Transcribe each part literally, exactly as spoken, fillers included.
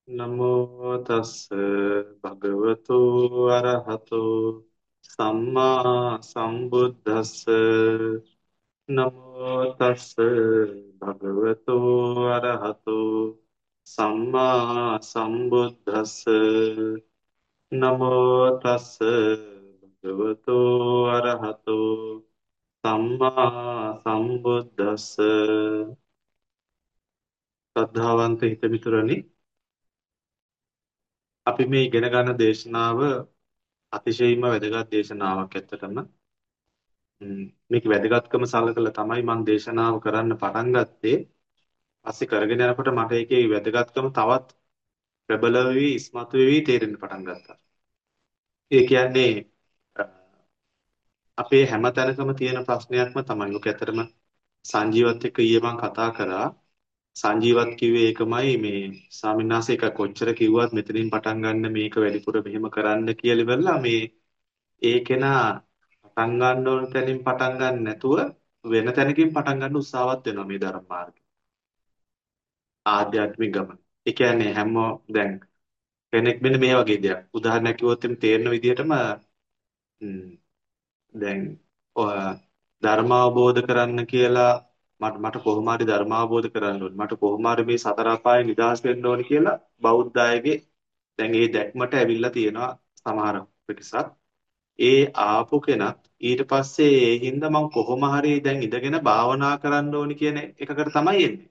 නමෝ තස්ස භගවතු අරහතෝ සම්මා සම්බුද්දස්ස නමෝ තස්ස භගවතු අරහතෝ සම්මා සම්බුද්දස්ස නමෝ තස්ස භගවතු අරහතෝ සම්මා සම්බුද්දස්ස ශ්‍රද්ධාවන්ත හිතමිතුරනි, අපි මේ ඉගෙන ගන්න දේශනාව අතිශයින්ම වැදගත් දේශනාවක් ඇත්තටම. ම්, මේක වැදගත්කම සලකලා තමයි මම දේශනාව කරන්න පටන් ගත්තේ. පස්සේ කරගෙන යනකොට මට ඒකේ වැදගත්කම තවත් ප්‍රබල වෙවි, ඉස්මතු වෙවි තේරෙන්න පටන් ගත්තා. ඒ කියන්නේ අ, අපේ හැම තැනකම තියෙන ප්‍රශ්නයක්ම තමයි. ඔක ඇත්තටම සංජීවත් එක්ක ඊයේ මම කතා කරා. සංජීවත් කිව්වේ ඒකමයි, මේ ස්වාමීන් වහන්සේ එක කොච්චර කිව්වත් මෙතනින් පටන් ගන්න මේක වැඩිපුර මෙහෙම කරන්න කියලා ඉවරලා මේ ඒකේනා පටන් ගන්න ඕන තැනින් පටන් ගන්න නැතුව වෙන තැනකින් පටන් ගන්න උත්සාහවත් වෙනවා මේ ධර්ම මාර්ගය. ආධ්‍යාත්මික ගමන. ඒ කියන්නේ හැම දැන් කෙනෙක් මෙන්න මේ වගේ දෙයක්. උදාහරණයක් කිව්වොත් එimhe තේරෙන විදිහටම ම්, දැන් ඔය ධර්ම අවබෝධ කරන්න කියලා මට මට කොහොම හරි ධර්ම අවබෝධ කරන්න ඕනේ. මට කොහොම හරි මේ සතර අපායෙන් නිදහස් වෙන්න ඕනේ කියලා බෞද්ධ අයගේ දැන් මේ දැක්මට ඇවිල්ලා තියෙනවා සමහර පිටසක්. ඒ ආපු කෙනත් ඊට පස්සේ ඒ හින්දා මම කොහොම හරි දැන් ඉඳගෙන භාවනා කරන්න ඕනි කියන එකකට තමයි එන්නේ.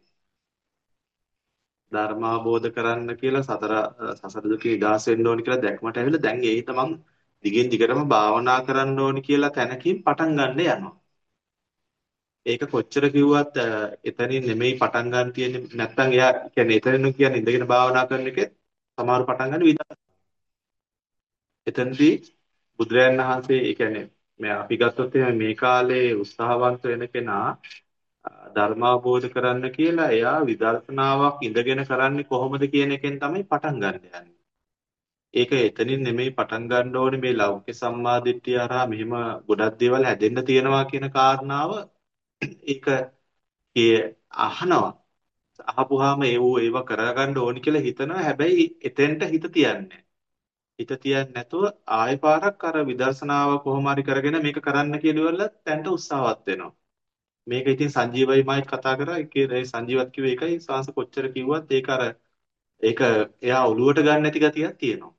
ධර්ම අවබෝධ කරන්න කියලා සතර සසර දුකේ නිදහස් වෙන්න ඕනි කියලා දැක්මට ඇවිල්ලා දැන් ඒ හින්දා මම දිගින් දිගටම භාවනා කරන්න ඕනි කියලා තැනකින් පටන් ගන්න යනවා. ඒක කොච්චර කිව්වත් අ, එතනින් නෙමෙයි පටන් ගන්න තියෙන්නේ. නැත්තම් එයා කියන්නේ එතනින් කියන්නේ ඉඳගෙන භාවනා කරන එකේ සමහර පටන් ගන්න විදිහ. එතනදී බුදුරයන් වහන්සේ ඒ කියන්නේ මේ අපි ගත්තොත් එහෙනම් මේ කාලේ උත්සාහවන්ත වෙන කෙනා ධර්ම අවබෝධ කරන්න කියලා එයා විදර්ශනාවක් ඉඳගෙන කරන්නේ කොහොමද කියන එකෙන් තමයි පටන් ගන්න යන්නේ. ඒක එතනින් නෙමෙයි පටන් ගන්න ඕනේ මේ ලෞකික සම්මාදිට්ඨිය හරහා මෙහෙම ගොඩක් දේවල් හැදෙන්න තියෙනවා කියන කාරණාව ඒක ඒ අහනවා. අහපුවාම ඒව ඒව කරගන්න ඕනි කියලා හිතනවා. හැබැයි එතෙන්ට හිත තියන්නේ හිත තියන්නේ නැතුව ආයෙ පාරක් අර විදර්ශනාව කොහොම හරි කරගෙන මේක කරන්න කියලා ඉවරලා තැන්ට උත්සාහවත් වෙනවා. මේක ඉතින් සංජීවයි මායි කතා කරා. ඒකේ ඒ සංජීවත් කිව්වේ ඒකයි සාංශ කොච්චර කිව්වත් ඒක අර ඒක එයා ඔලුවට ගන්න නැති ගතියක් තියෙනවා.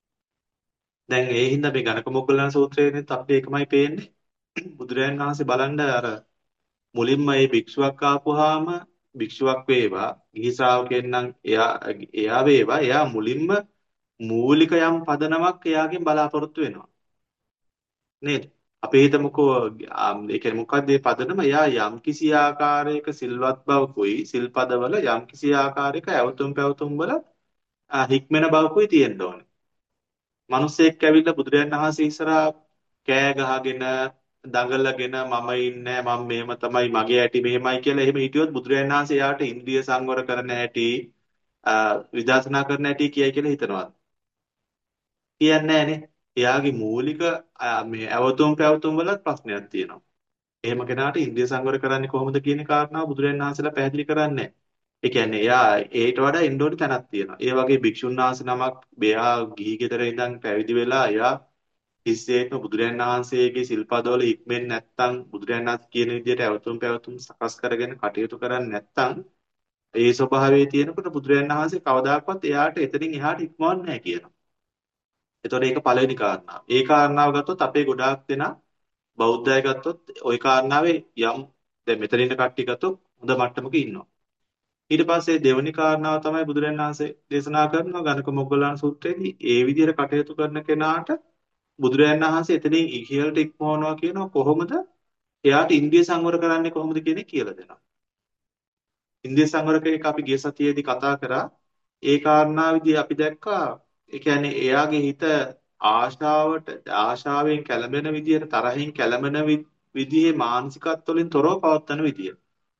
දැන් ඒ හින්දා මේ ගණක මොග්ගලණ සූත්‍රයේදීත් අපිට ඒකමයි පේන්නේ. බුදුරජාණන් වහන්සේ බලන්න අර මුලින්ම මේ භික්ෂුවක් ආපුවාම භික්ෂුවක් වේවා ගිහි ශ්‍රාවකෙන් නම් එයා එයා වේවා එයා මුලින්ම මූලික යම් පදනමක් එයාගෙන් බලාපොරොත්තු වෙනවා නේද? අපි හිතමුකෝ ආ, ඒ කියන්නේ මොකක්ද මේ පදනම? එයා යම් කිසි ආකාරයක සිල්වත් බවකුයි සිල්පදවල යම් කිසි ආකාරයක ඇවතුම් පැවතුම් වල ආ, හික්මෙන බවකුයි තියෙන්න ඕනේ. මිනිස්සෙක් ඇවිල්ලා බුදුරජාණන් වහන්සේ ඉස්සරහා කෑ ගහගෙන දඟලගෙන මම ඉන්නේ මම මෙහෙම තමයි මගේ ඇටි මෙහෙමයි කියලා එහෙම හිටියොත් බුදුරජාණන් වහන්සේ යාට ඉන්ද්‍රිය සංවර කරන හැටි ආ, විදර්ශනා කරන හැටි කියයි කියලා හිතනවා. කියන්නේ නැහනේ. එයාගේ මූලික ආ, මේ ඇවතුම් පැවතුම් වල ප්‍රශ්නයක් තියෙනවා. එහෙම කෙනාට ඉන්ද්‍රිය සංවර කරන්නේ කොහොමද කියන කාරණාව බුදුරජාණන් වහන්සේලා පැහැදිලි කරන්නේ නැහැ. ඒ කියන්නේ එයා ඒට වඩා ඉන්න ඕනි තැනක් තියෙනවා. ඒ වගේ භික්ෂුන් වහන්සේ නමක් මෙයා ගිහි ගෙදර ඉඳන් පැවිදි වෙලා එයා තිස්සේත්ම බුදුරජාණන් වහන්සේගේ සිල්පදවල හික්මෙන් නැත්තම් බුදුරජාණන් වහන්සේ කියන විදිහට ඇවතුම් පැවතුම් සකස් කරගෙන කටයුතු කරන්නේ නැත්තම් ඒ ස්වභාවයේ තියෙනකොට බුදුරජාණන් වහන්සේ කවදාකවත් එයාට එතනින් එහාට ඉක්මවන්නේ නැහැ කියනවා. එතකොට ඒක පළවෙනි කාරණාව. ඒ කාරණාව ගත්තොත් අපේ ගොඩාක් දෙනා බෞද්ධය ගත්තොත් ওই කාරණාවේ යම් දැන් මෙතන ඉන්න කට්ටිය ගත්තොත් හොඳ මට්ටමක ඉන්නවා. ඊට පස්සේ දෙවෙනි කාරණාව තමයි බුදුරජාණන් වහන්සේ දේශනා කරනවා ගණක මොග්ගලණ සූත්‍රයේදී ඒ විදිහට කටයුතු කරන කෙනාට බුදුරජාණන් වහන්සේ එතනින් ඉහළට ඉක්මවනවා කියනවා කොහොමද? එයාට ඉන්ද්‍රිය සංවර කරන්නේ කොහොමද කියන එක කියලා දෙනවා. ඉන්ද්‍රිය සංවර එක අපි ගිය සතියේදී කතා කරා. ඒ කාරණාවේදී අපි දැක්කා ඒ කියන්නේ එයාගේ හිත ආශාවට ආශාවෙන් කැළඹෙන විදියට තරහින් කැළඹෙන වි- විදිහේ මානසිකත්වවලින් තොරව පවත්වන විදිය.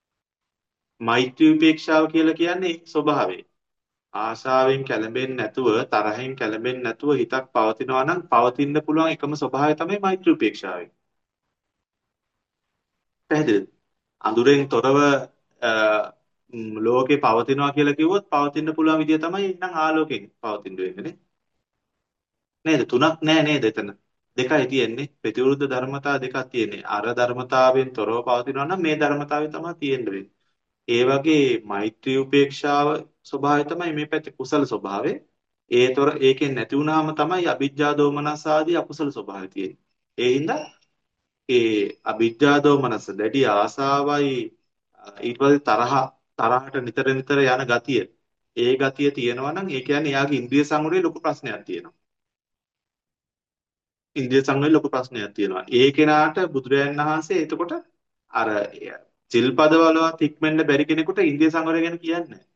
මෛත්‍රී උපේක්ෂාව කියලා කියන්නේ ඒ ස්වභාවය. ආශාවෙන් කැළඹෙන්නේ නැතුව තරහෙන් කැළඹෙන්නේ නැතුව හිතක් පවතිනවා නම් පවතින්න පුළුවන් එකම ස්වභාවය තමයි මෛත්‍රී උපේක්ෂාවයි. පැහැදිලිද? අඳුරෙන් තොරව ම්, ලෝකේ පවතිනවා කියලා කිව්වොත් පවතින්න පුළුවන් විදිය තමයි නම් ආලෝකයෙන් පවතින්න වෙන්නේ නේද? තුනක් නෑ නේද එතන? දෙකයි තියෙන්නේ. ප්‍රතිවිරුද්ධ ධර්මතා දෙකක් තියෙන්නේ. අර ධර්මතාවයෙන් තොරව පවතිනවා නම් මේ ධර්මතාවය තමයි තියෙන්න වෙන්නේ. ඒ වගේ මෛත්‍රී උපේක්ෂාව ස්වභාවය තමයි මේ පැත්තේ කුසල ස්වභාවය. ඒතොර ඒකෙන් නැති වුනහම තමයි අවිජ්ජා දෝමනස ආදී අකුසල ස්වභාවය තියෙන්නේ. ඒ හින්දා ඒ අවිජ්ජා දෝමනස දැඩි ආසාවයි ඊට පස්සේ තරහ තරහට නිතර නිතර යන ගතිය. ඒ ගතිය තියෙනවා නම් ඒ කියන්නේ එයාගේ ඉන්ද්‍රිය සංවරයේ ලොකු ප්‍රශ්නයක් තියෙනවා. ඉන්ද්‍රිය සංවරයේ ලොකු ප්‍රශ්නයක් තියෙනවා. ඒ කෙනාට බුදුරජාණන් වහන්සේ එතකොට අර සිල්පද වලවත් ඉක්මෙන්න බැරි කෙනෙකුට ඉන්ද්‍රිය සංවරය ගැන කියන්නේ නැහැ.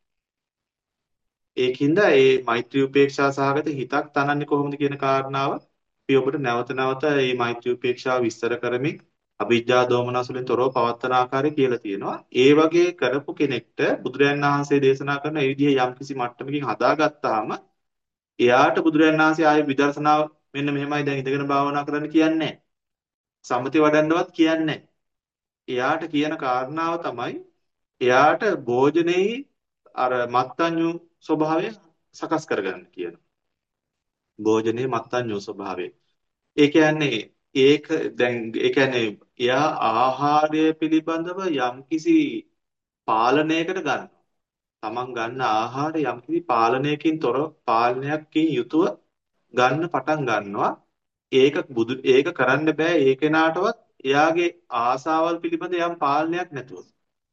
ඒකින්ද ඒ මෛත්‍රී උපේක්ෂා සහගත හිතක් තනන්නේ කොහොමද කියන කාරණාව අපි ඔබට නැවත නැවත මේ මෛත්‍රී උපේක්ෂාව විස්තර කරමින් අවිජ්ජා දෝමනස් වලින් තොරව පවත්තන ආකාරය කියලා තියෙනවා. ඒ වගේ කරපු කෙනෙක්ට බුදුරජාණන් වහන්සේ දේශනා කරන මේ විදිහේ යම්කිසි මට්ටමකින් හදාගත්තාම එයාට බුදුරජාණන් වහන්සේ ආයේ විදර්ශනාව මෙන්න මෙහෙමයි දැන් ඉඳගෙන භාවනා කරන්න කියන්නේ නැහැ. සම්මති වඩන්නවත් කියන්නේ නැහැ. එයාට කියන කාරණාව තමයි එයාට භෝජනයේ අර මත්ඤ්‍යු ස්වභාවය සකස් කරගන්න කියන. භෝජනයේ මත්ඤ්‍යු ස්වභාවය. ඒ කියන්නේ ඒක දැන් ඒ කියන්නේ එයා ආහාරය පිළිබඳව යම්කිසි පාලනයකට ගන්නවා. තමන් ගන්න ආහාරය යම්කිසි පාලනයකින් තොර පාලනයකින් යුතුව ගන්න පටන් ගන්නවා. ඒක බුදු ඒක කරන්න බෑ ඒ කෙනාටවත් එයාගේ ආසාවල් පිළිබඳ යම් පාලනයක් නැතුව.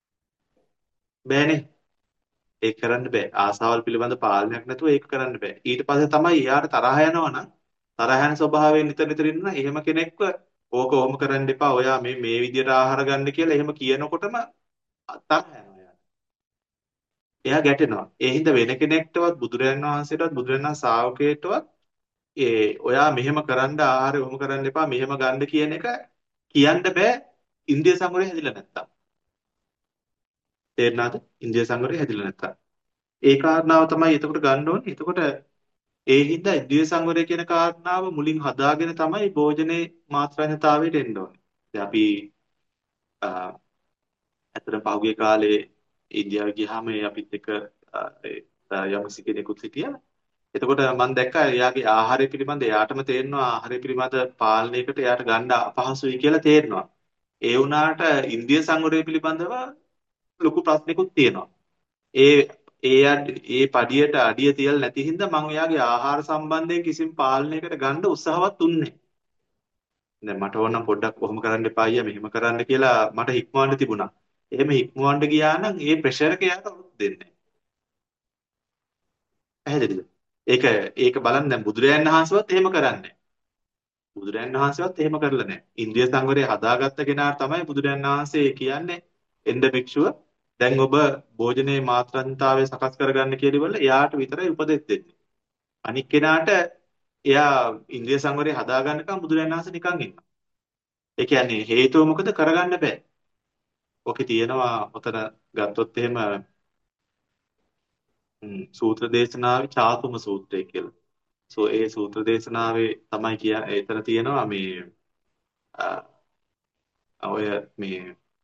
බෑනේ. ඒක කරන්න බෑ. ආසාවල් පිළිබඳ පාලනයක් නැතුව ඒක කරන්න බෑ. ඊට පස්සේ තමයි එයාට තරහ යනවනම් තරහ යන ස්වභාවයෙන් නිතර නිතර ඉන්න එහෙම කෙනෙක්ව ඕක ඔහොම කරන්න එපා. ඔයා මේ මේ විදිහට ආහාර ගන්න කියලා එහෙම කියනකොටම තරහ යනවා එයාට. එයා ගැටෙනවා. ඒ හින්දා වෙන කෙනෙක්ටවත් බුදුරජාණන් වහන්සේටවත් බුදුරජාණන් ශ්‍රාවකේටවත් ඒ ඔයා මෙහෙම කරන්න ආහාරය ඔහොම කරන්න එපා මෙහෙම ගන්න කියන එක කියන්න බෑ ඉන්ද්‍රිය සංවරය හැදිලා නැත්තම්. තේරුණාද? ඉන්ද්‍රිය සංවරය හැදිලා නැත්තම්. ඒ කාරණාව තමයි එතකොට ගන්න ඕනේ. එතකොට ඒ හින්දා ඉන්ද්‍රිය සංවරය කියන කාරණාව මුලින් හදාගෙන තමයි භෝජනේ මාත්‍රාන්‍යතාවයට එන්න ඕනේ. දැන් අපි ඇත්තට පහුගිය කාලේ ඉන්දියාව ගියාම ඒ අපිත් එක්ක යම්සි කෙනෙකුත් හිටියා. එතකොට මම දැක්කා එයාගේ ආහාරය පිළිබඳ එයාටම තේරෙනවා ආහාරය පිළිබඳ පාලනයකට එයාට ගන්න අපහසුයි කියලා තේරෙනවා. ඒ වුණාට ඉන්ද්‍රිය සංවරය පිළිබඳව ලොකු ප්‍රශ්නකුත් තියෙනවා. ඒ ඒ ඒ පඩියට අඩිය තියලා නැති හින්දා මම එයාගේ ආහාර සම්බන්ධයෙන් කිසිම පාලනයකට ගන්න උත්සාහවත් උන්නේ. දැන් මට ඕන නම් පොඩ්ඩක් කොහොම කරන්න එපා අයියා මෙහෙම කරන්න කියලා මට හික්මවන්න තිබුණා. එහෙම හික්මවන්න ගියා නම් ඒ ප්‍රෙෂර් එක එයාට උරුත් දෙන්නේ නැහැ. පැහැදිලිද? ඒක ඒක බලන්න දැන් බුදුරජාණන් වහන්සේවත් එහෙම කරන්නේ නැහැ. බුදුරජාණන් වහන්සේවත් එහෙම කරලා නැහැ. ඉන්ද්‍රිය සංවරය හදාගත්ත කෙනාට තමයි බුදුරජාණන් වහන්සේ කියන්නේ එන්න භික්ෂුව දැන් ඔබ භෝජනයේ මාත්‍රාන්තාවය සකස් කරගන්න කියලා එයාට විතරයි උපදෙස් දෙන්නේ. අනික් කෙනාට එයා ඉන්ද්‍රිය සංවරය හදාගන්නකම් බුදුරජාණන් වහන්සේ නිකන් ඉන්නවා. ඒ කියන්නේ හේතුව මොකද කරගන්න බෑ. ඔකේ තියෙනවා ඔතන ගත්තොත් එහෙම සූත්‍ර දේශනාවේ චාතුම සූත්‍රය කියලා. සෝ ඒ සූත්‍ර දේශනාවේ තමයි කියන්නේ එතන තියෙනවා මේ ඔය මේ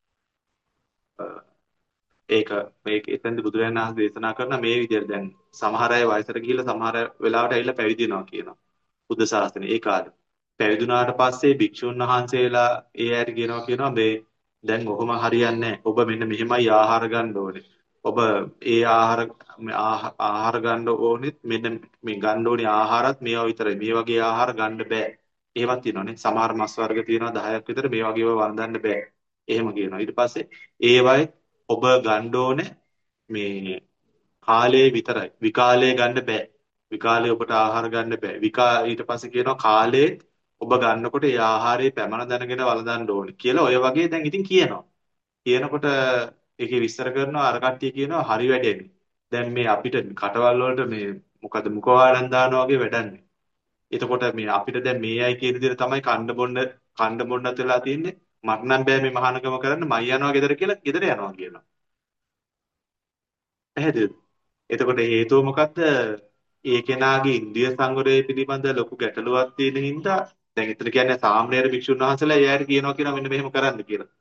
ඒක මේක එතෙන්ද බුදුරජාණන් වහන්සේ දේශනා කරන මේ විදිහට දැන් සමහර අය වයසට ගිහිල්ලා සමහර වෙලාවට ඇවිල්ලා පැවිදි වෙනවා කියනවා. බුද්ධ ශාසනය ඒ කාලේ. පැවිදුණාට පස්සේ භික්ෂුන් වහන්සේලා ඒ ඇයට කියනවා කියනවා මේ දැන් ඔහොම හරියන්නේ නැහැ. ඔබ මෙන්න මෙහෙමයි ආහාර ගන්න ඕනේ. ඔබ ඒ ආහාර ආහාර ගන්න ඕනෙත් මෙන්න මේ ගන්න ඕනේ ආහාරත් මේවා විතරයි. මේ වගේ ආහාර ගන්න බෑ. ඒවත් තියෙනවානේ. සමහර මස් වර්ග තියෙනවා දහයක් විතර මේ වගේව වළඳන්න බෑ. එහෙම කියනවා. ඊට පස්සේ ඒවයි ඔබ ගන්න ඕනේ මේ කාලේ විතරයි. විකාලේ ගන්න බෑ. විකාලේ ඔබට ආහාර ගන්න බෑ. විකා ඊට පස්සේ කියනවා කාලේ ඔබ ගන්නකොට ඒ ආහාරයේ පැමණ දැනගෙන වළඳන්න ඕනේ කියලා ඔය වගේ දැන් ඉතින් කියනවා. කියනකොට ඒකේ විස්තර කරනවා අර කට්ටිය කියනවා හරි වැඩේනේ. දැන් මේ අපිට කටවල් වලට මේ මොකද මුඛවාඩම් දානවා වගේ වැඩන්නේ. එතකොට මේ අපිට දැන් මේ අය කියන විදිහට තමයි කන්න බොන්න කන්න බොන්නත් වෙලා තියෙන්නේ. මට නම් බෑ මේ මහානකම කරන්න මයි යනවා ගෙදර කියලා ගෙදර යනවා කියනවා. පැහැදිලිද? එතකොට හේතුව මොකද්ද? ඒ කෙනාගේ ඉන්ද්‍රිය සංවරය පිළිබඳ ලොකු ගැටලුවක් තියෙන හින්දා දැන් එතන කියන්නේ සාමණේර භික්ෂුන් වහන්සේලා එයාට කියනවා කියනවා මෙන්න මෙහෙම කරන්න කියලා.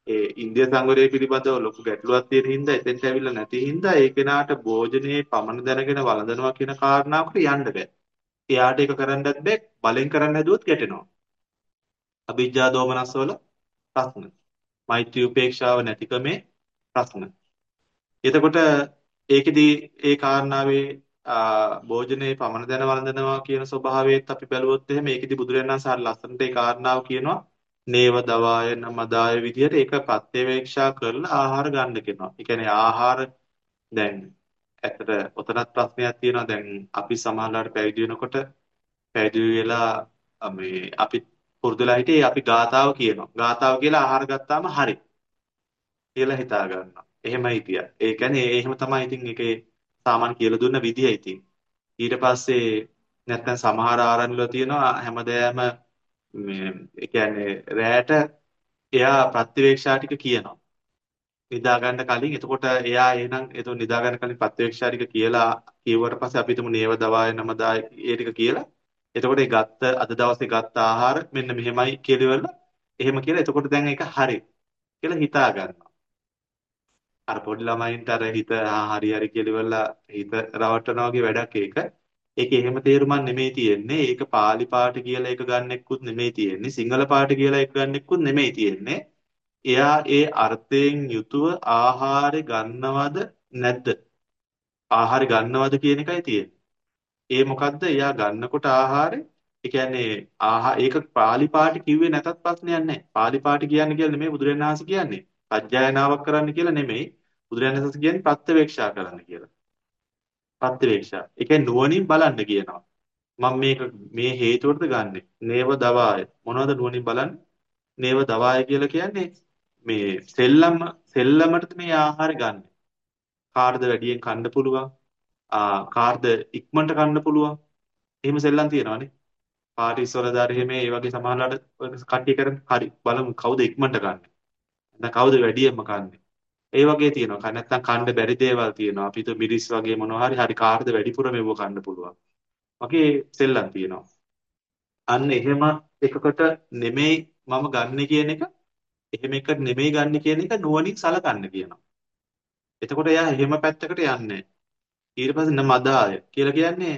ඒ ඉන්දිය සංවරය පිළිබඳව ලොකු ගැටලුවක් තියෙන හින්දා එතෙන්ට ඇවිල්ලා නැති හින්දා ඒ කෙනාට භෝජනයේ පමණ දැනගෙන වළඳනවා කියන කාරණාවකට යන්න බෑ. එයාට ඒක කරන්නත් බෑ බලෙන් කරන්න හැදුවොත් ගැටෙනවා. අවිජ්ජා දෝමනස්වල ප්‍රශ්න. මෛත්‍රී උපේක්ෂාව නැතිකමේ ප්‍රශ්න. එතකොට ඒකෙදි ඒ කාරණාවේ ආ භෝජනයේ පමණ දැන වළඳනවා කියන ස්වභාවයත් අපි බැලුවොත් එහෙම ඒකෙදි බුදුරජාණන් වහන්සේ හරිය ලස්සනට ඒ කාරණාව කියනවා නේව දවාය නමදාය විදිහට ඒක ප්‍රත්‍යවේක්ෂා කරලා ආහාර ගන්න කියනවා. ඒ කියන්නේ ආහාර දැන් ඇත්තට ඔතනත් ප්‍රශ්නයක් තියෙනවා. දැන් අපි සමාජලාට පැවිදි වෙනකොට පැවිදි වෙලා අ මේ අපි පුරුදුලා හිටියේ අපි ගාතාව කියනවා. ගාතාව කියලා ආහාර ගත්තාම හරි කියලා හිතා ගන්නවා. එහෙමයි හිටියා. ඒ කියන්නේ එහෙම තමයි ඉතින් ඒකේ සාමාන්‍ය කියලා දුන්න විදිය ඉතින්. ඊට පස්සේ නැත්නම් සමහර ආරණ්‍ය වල තියෙනවා හැමදේම මේ ඒ කියන්නේ රැයට එයා ප්‍රතිවේක්ෂා ටික කියනවා. නිදා ගන්න කලින් එතකොට එයා එහෙනම් එතකොට නිදා ගන්න කලින් ප්‍රතිවේක්ෂා ටික කියලා කිව්වට පස්සේ අපි හිතමු නේව දවාය නමදාය ඒ ටික කියලා. එතකොට ඒ ගත්ත අද දවසේ ගත්ත ආහාර මෙන්න මෙහෙමයි කියලා ඉවරලා එහෙම කියලා එතකොට දැන් ඒක හරි කියලා හිතා ගන්නවා. අර පොඩි ළමයින්ට අර හිත ආ හරි හරි කියලා ඉවරලා හිත රවට්ටනවා වගේ වැඩක් ඒක. ඒකේ එහෙම තේරුමක් නෙමෙයි තියෙන්නේ. ඒක පාලි පාඨ කියලා එක ගන්නෙකුත් නෙමෙයි තියෙන්නේ. සිංහල පාඨ කියලා එක ගන්නෙකුත් නෙමෙයි තියෙන්නේ. එයා ඒ අර්ථයෙන් යුතුව ආහාරය ගන්නවද නැද්ද? ආහාරය ගන්නවද කියන එකයි තියෙන්නේ. ඒ මොකද්ද? එයා ගන්නකොට ආහාරය ඒ කියන්නේ ආහා ඒක පාලි පාඨ කිව්වේ නැතත් ප්‍රශ්නයක් නැහැ. පාලි පාඨ කියන්නේ කියලා නෙමෙයි බුදුරජාණන් වහන්සේ කියන්නේ. සජ්ජායනාවක් කරන්න කියලා නෙමෙයි. බුදුරජාණන් වහන්සේ කියන්නේ ප්‍රත්‍යවේක්ෂා කරන්න කියලා. ප්‍රත්‍යවේක්ෂා. ඒ කියන්නේ නුවණින් බලන්න කියනවා. මම මේක මේ හේතුවටද ගන්නෙ. නේව දවාය. මොනවද නුවණින් බලන්නේ? නේව දවාය කියලා කියන්නේ මේ සෙල්ලම සෙල්ලමටද මේ ආහාර ගන්න. කාටද වැඩියෙන් කන්න පුළුවන්? ආ කාටද ඉක්මනට කන්න පුළුවන්? එහෙම සෙල්ලම් තියෙනවානේ. පාටිස් වල දාර එහෙම ඒ වගේ සමානලාට කට්ටිය කරන හරි බලමු කවුද ඉක්මනට ගන්න. නැත්නම් කවුද වැඩියෙන්ම කන්නේ. ඒ වගේ තියෙනවා. කන්න නැත්නම් කන්න බැරි දේවල් තියෙනවා. අපි හිතුව මිරිස් වගේ මොනවා හරි හරි කාටද වැඩිපුර මෙව කන්න පුළුවන්. වගේ සෙල්ලම් තියෙනවා. අන්න එහෙම එකකට නෙමෙයි මම ගන්න කියන එක එහෙම එක නෙමෙයි ගන්න කියන එක නුවණින් සලකන්න කියනවා. එතකොට එයා එහෙම පැත්තකට යන්නේ. ඊට පස්සේ නමදාය කියලා කියන්නේ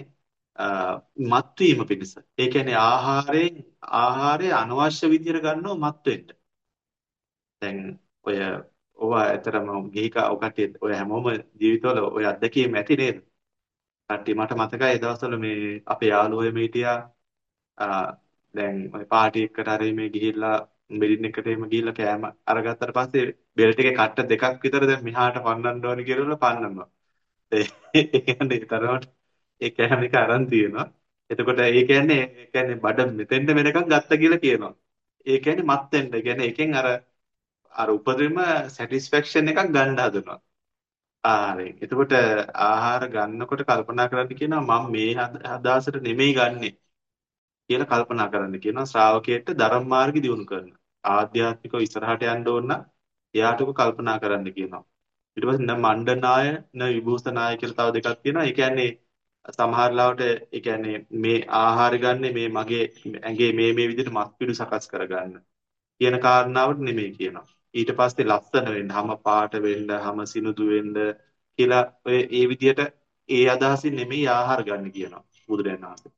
මත්වීම පිණිස. ඒ කියන්නේ ආහාරයෙන් ආහාරය අනවශ්‍ය විදියට ගන්නව මත් වෙන්න. දැන් ඔය ඔවා ඇතරම ගිහික ඔය කට්ටිය ඔය හැමෝම ජීවිතවල ඔය අත්දැකීම් ඇති නේද? කට්ටිය මට මතකයි ඒ දවස්වල මේ අපේ යාළුවෝ එමේ හිටියා. ආ දැන් ඔය පාටි එකට හරි මේ ගිහිල්ලා මෙරින් එකට එහෙම ගිහිල්ලා කෑම අරගත්තට පස්සේ බෙල්ට් එකේ කට්ට දෙකක් විතර දැන් මෙහාට පන්නන්න ඕනි කියලා පන්නනවා. ඒ කියන්නේ තරමට ඒ කෑම එක අරන් තියෙනවා. එතකොට ඒ කියන්නේ ඒ කියන්නේ බඩ මෙතෙන්ට වෙනකන් ගත්ත කියලා කියනවා. ඒ කියන්නේ මත් වෙන්න. ඒ කියන්නේ එකෙන් අර අර උපරිම සැටිස්ෆැක්ෂන් එකක් ගන්න හදනවා. ආහාරයෙන්. එතකොට ආහාර ගන්නකොට කල්පනා කරන්න කියනවා මම මේ අදහසට නෙමෙයි ගන්නෙ කියලා කල්පනා කරන්න කියනවා ශ්‍රාවකයෙක්ට ධර්ම මාර්ගය දියුණු කරන. ආධ්‍යාත්මිකව ඉස්සරහට යන්න ඕන නම් එයාට උක කල්පනා කරන්න කියනවා. ඊට පස්සේ න මණ්ඩනාය න විභූෂනාය කියලා තව දෙකක් තියෙනවා. ඒ කියන්නේ සමහර ලාවට ඒ කියන්නේ මේ ආහාර ගන්න මේ මගේ ඇඟේ මේ මේ විදිහට මස් පිඩු සකස් කරගන්න කියන කාරණාවට නෙමෙයි කියනවා. ඊට පස්සේ ලස්සන වෙන්න, හැම පාට වෙන්න, හැම සිනුදු වෙන්න කියලා ඔය ඒ විදිහට ඒ අදහසින් නෙමෙයි ආහාර ගන්න කියනවා බුදුරජාණන් වහන්සේ.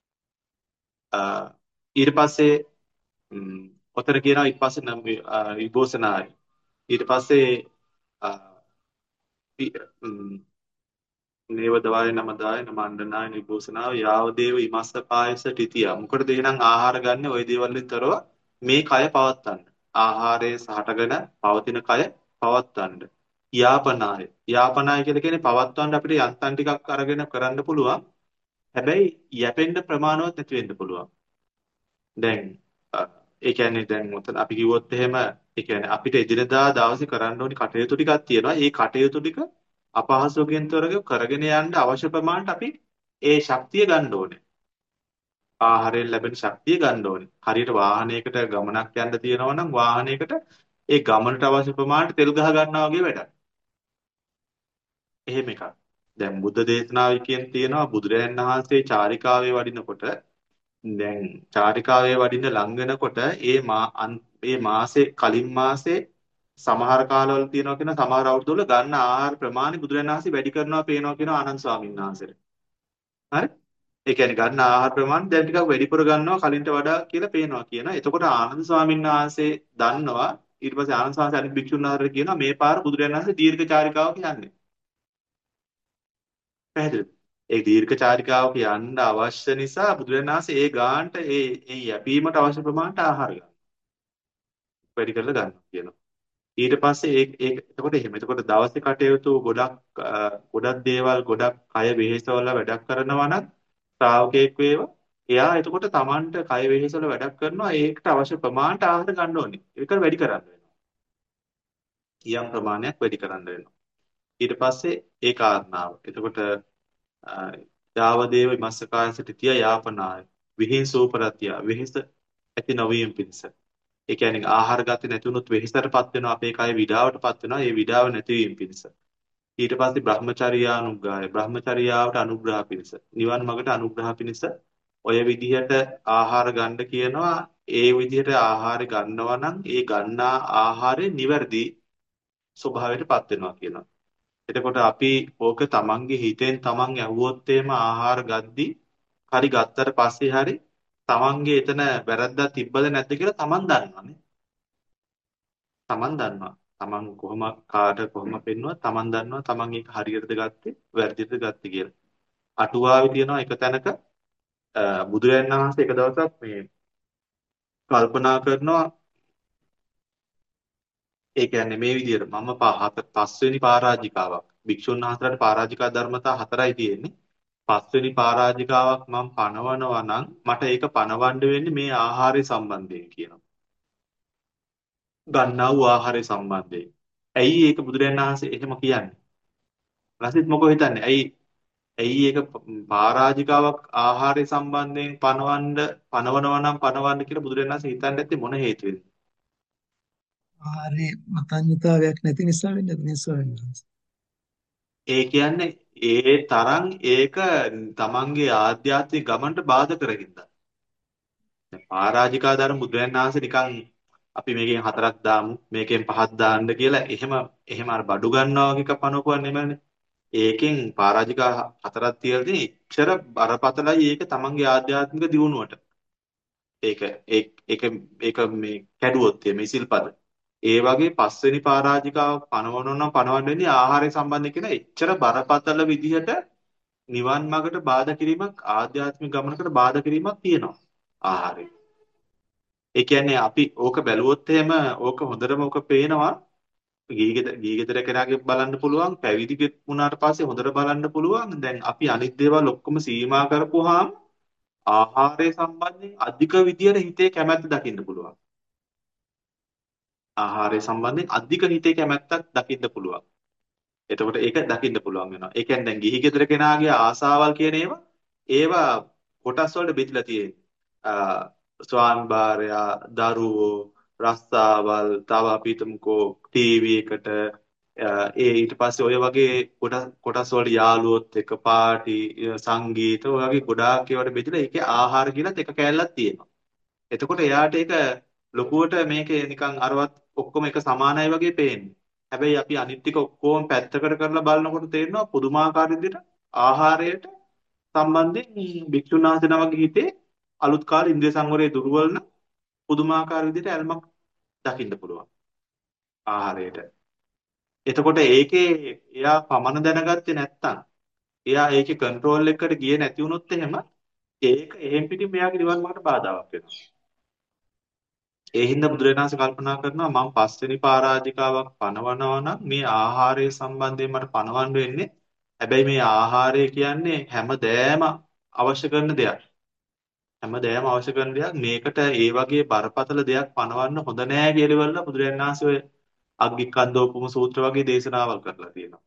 ආ ඊට පස්සේ ම්, ඔතන කියනවා ඊට පස්සේ නම් විභූෂනායි. ඊට පස්සේ ආ, පි- ම්, නේව දවාය නමදාය නමණ්ඩනාය නිබෝසනාව යාව දේව ඉමස්ස පායස තිතිය. මොකටද එහෙනම් ආහාර ගන්න ওই දේවල් වලින් තොරව මේ කය පවත්තන්න. ආහාරයේ සහටගෙන පවතින කය පවත්තන්න. යාපනාය. යාපනාය කියලා කියන්නේ පවත්වන්න අපිට යන්තම් ටිකක් අරගෙන කරන්න පුළුවන්. හැබැයි යැපෙන්න ප්‍රමාණවත් නැති වෙන්න පුළුවන්. දැන් අ, ඒ කියන්නේ දැන් උතන අපි කිව්වොත් එහෙම ඒ කියන්නේ අපිට එදිනදා දවසේ කරන්න ඕනි කටයුතු ටිකක් තියෙනවා. ඒ කටයුතු ටික අපහසුකෙන් තොරව කරගෙන යන්න අවශ්‍ය ප්‍රමාණයට අපි ඒ ශක්තිය ගන්න ඕනේ. ආහාරයෙන් ලැබෙන ශක්තිය ගන්න ඕනේ. හරියට වාහනයකට ගමනක් යන්න තියෙනවා නම් වාහනයකට ඒ ගමනට අවශ්‍ය ප්‍රමාණයට තෙල් ගහ ගන්නවා වගේ වැඩක්. එහෙම එකක්. දැන් බුද්ධ දේශනාවේ කියන තියෙනවා බුදුරයන් වහන්සේ චාරිකාවේ වඩිනකොට දැන් චාරිකාවේ වඩින්න ලං වෙනකොට ඒ මා අන්- ඒ මාසේ කලින් මාසේ සමහර කාලවල තියෙනවා කියන සමහර අවුරුදුවල ගන්න ආහාර ප්‍රමාණය බුදුරජාණන් වහන්සේ වැඩි කරනවා පේනවා කියන ආනන්ද ස්වාමීන් වහන්සේට. හරි? ඒ කියන්නේ ගන්න ආහාර ප්‍රමාණය දැන් ටිකක් වැඩිපුර ගන්නවා කලින්ට වඩා කියලා පේනවා කියන. එතකොට ආනන්ද ස්වාමීන් වහන්සේ දන්නවා ඊට පස්සේ ආනන්ද ස්වාමීන් වහන්සේ අනිත් භික්ෂුන් වහන්සේට කියනවා මේ පාර බුදුරජාණන් වහන්සේ දීර්ඝ චාරිකාවක් යන්නේ. පැහැදිලිද? ඒ දීර්ඝ චාරිකාවක යන්න අවශ්‍ය නිසා බුදුරජාණන් වහන්සේ ඒ ගානට ඒ ඒ යැපීමට අවශ්‍ය ප්‍රමාණයට ආහාර ගන්නවා. වැඩි කරලා ගන්නවා කියනවා. ඊට පස්සේ ඒ ඒ එතකොට එහෙම. එතකොට දවසේ කටයුතු ගොඩක් අ, ගොඩක් දේවල් ගොඩක් කය වෙහෙසවල වැඩක් කරනවා නම් ශ්‍රාවකයෙක් වේවා. එයා එතකොට Tamanට කය වෙහෙසවල වැඩක් කරනවා ඒකට අවශ්‍ය ප්‍රමාණයට ආහාර ගන්න ඕනේ. ඒක වැඩි කරන්න වෙනවා. යම් ප්‍රමාණයක් වැඩි කරන්න වෙනවා. ඊට පස්සේ ඒ කාරණාව. එතකොට යාවදේව විමස්සකායස තිතිය යාපනාය විහිංසූපරතිය වෙහෙස ඇති නොවීම පිණිස. ඒ කියන්නේ ආහාර ගත්තේ නැති වුණොත් වෙහෙසටපත් වෙනවා අපේ කය විඩාවටපත් වෙනවා. ඒ විඩාව නැතිවීම පිණිස. ඊට පස්සේ බ්‍රහ්මචර්යානුග්‍රහය බ්‍රහ්මචර්යාවට අනුග්‍රහ පිණිස. නිවන් මාර්ගට අනුග්‍රහ පිණිස ඔය විදිහට ආහාර ගන්න කියනවා. ඒ විදිහට ආහාර ගන්නවා නම් ඒ ගන්නා ආහාරය නිවැරදි ස්වභාවයටපත් වෙනවා කියනවා. එතකොට අපි ඕක තමන්ගේ හිතෙන් තමන් ඇහුවොත් එහෙම ආහාර ගද්දි හරි ගත්තට පස්සේ හරි තමන්ගේ එතන වැරද්දක් තිබ්බද නැද්ද කියලා තමන් දන්නවනේ. තමන් දන්නවා. තමන් කොහොම කාට කොහොම පෙන්නුවා තමන් දන්නවා තමන් ඒක හරියටද ගත්තේ වැරදිද ගත්තේ කියලා. අටුවාවේ තියෙනවා එක තැනක අ, බුදුරජාණන් වහන්සේ එක දවසක් මේ කල්පනා කරනවා ඒ කියන්නේ මේ විදිහට මම පහ පස්වෙනි පරාජිකාවක් භික්ෂුන් වහන්සේලාට පරාජිකා ධර්මතා හතරයි තියෙන්නේ. පස්වෙනි පරාජිකාවක් මම පනවනවා නම් මට ඒක පනවන්න වෙන්නේ මේ ආහාරය සම්බන්ධයෙන් කියනවා. ගන්නා වූ ආහාරය සම්බන්ධයෙන්. ඇයි ඒක බුදුරජාණන් වහන්සේ එහෙම කියන්නේ? රසිත මොකෝ හිතන්නේ? ඇයි ඇයි ඒක පරාජිකාවක් ආහාරය සම්බන්ධයෙන් පනවන්න පනවනවා නම් පනවන්න කියලා බුදුරජාණන් වහන්සේ හිතන්නේ නැත්තේ මොන හේතුවෙන්ද? ආහාරේ මතඤ්ඤතාවයක් නැති නිසා වෙන්නේ නැති නිසා වෙන්නේ. ඒ කියන්නේ ඒ තරම් ඒක තමන්ගේ ආධ්‍යාත්මික ගමනට බාධා කරගින්දා. පරාජිකා ධර්ම බුදුරජාණන් වහන්සේ නිකන් අපි මේකෙන් හතරක් දාමු මේකෙන් පහක් දාන්න කියලා එහෙම එහෙම අර බඩු ගන්නවා වගේ කපනකුවක් නෙමෙයිනේ. ඒකෙන් පරාජිකා හතරක් තියලා තියෙන ඉච්ඡර බරපතලයි ඒක තමන්ගේ ආධ්‍යාත්මික දියුණුවට. ඒක ඒක ඒක ඒක මේ කැඩුවොත් මේ සිල්පද. ඒ වගේ පස්වෙනි පරාජිකාව පනවනවා නම් පනවන්න වෙන්නේ ආහාරය සම්බන්ධ කියන එච්චර බරපතල විදිහට නිවන් මාර්ගට බාධා කිරීමක් ආධ්‍යාත්මික ගමනකට බාධා කිරීමක් තියෙනවා ආහාරය. ඒ කියන්නේ අපි ඕක බැලුවොත් එහෙම ඕක හොඳටම ඕක පේනවා ගීගෙදර ගීගෙදර කෙනාගේ බලන්න පුළුවන් පැවිදි වුණාට පස්සේ හොඳට බලන්න පුළුවන් දැන් අපි අනිත් දේවල් ඔක්කොම සීමා කරපුවාම ආහාරය සම්බන්ධයෙන් අධික විදියට හිතේ කැමැත්ත දකින්න පුළුවන්. ආහාරය සම්බන්ධයෙන් අධික හිතේ කැමැත්තක් දකින්න පුළුවන්. එතකොට ඒක දකින්න පුළුවන් වෙනවා. ඒ කියන්නේ දැන් ගිහි ගෙදර කෙනාගේ ආසාවල් කියන ඒවා ඒවා කොටස් වලට බෙදලා තියෙන්නේ. ස්වාමි භාර්යා, දරුවෝ, රස්සාවල්, තව අපි හිතමුකෝ ටීවී එකට ඒ ඊට පස්සේ ඔය වගේ කොටස් කොටස් වල යාළුවොත් එක්ක පාටි, සංගීත ඔය වගේ ගොඩාක් ඒවාට බෙදලා ඒකේ ආහාර කියලාත් එක කෑල්ලක් තියෙනවා. එතකොට එයාට ඒක ලොකුවට මේකේ නිකන් අරවත් ඔක්කොම එක සමානයි වගේ පේන්නේ. හැබැයි අපි අනිත් ටික ඔක්කොම පැත්තකට කරලා බලනකොට තේරෙනවා පුදුමාකාර විදිහට ආහාරයට සම්බන්ධයෙන් භික්ෂුන් වහන්සේ නමගේ හිතේ අලුත් කාලේ ඉන්ද්‍රිය සංවරයේ දුර්වල නම් පුදුමාකාර විදිහට ඇල්මක් දකින්න පුළුවන් ආහාරයට. එතකොට ඒකේ එයා පමන දැනගත්තේ නැත්තම් එයා ඒකේ කන්ට්‍රෝල් එකකට ගියේ නැති වුණොත් එහෙම ඒක එහෙම් පිටින් මෙයාගේ නිවන් මාර්ගට බාධාවක් වෙනවා. ඒ හින්දා බුදුරජාණන් වහන්සේ කල්පනා කරනවා මම පස්වෙනි පරාජිකාවක් පනවනවා නම් මේ ආහාරය සම්බන්ධයෙන් මට පනවන්න වෙන්නේ. හැබැයි මේ ආහාරය කියන්නේ හැමදෑම අවශ්‍ය කරන දෙයක්. හැමදෑම අවශ්‍ය කරන දෙයක්. මේකට ඒ වගේ බරපතල දෙයක් පනවන්න හොඳ නෑ කියලා ඉවරලා බුදුරජාණන් වහන්සේ ඔය අග්ගිකන්දෝපම සූත්‍ර වගේ දේශනාවල් කරලා තියෙනවා.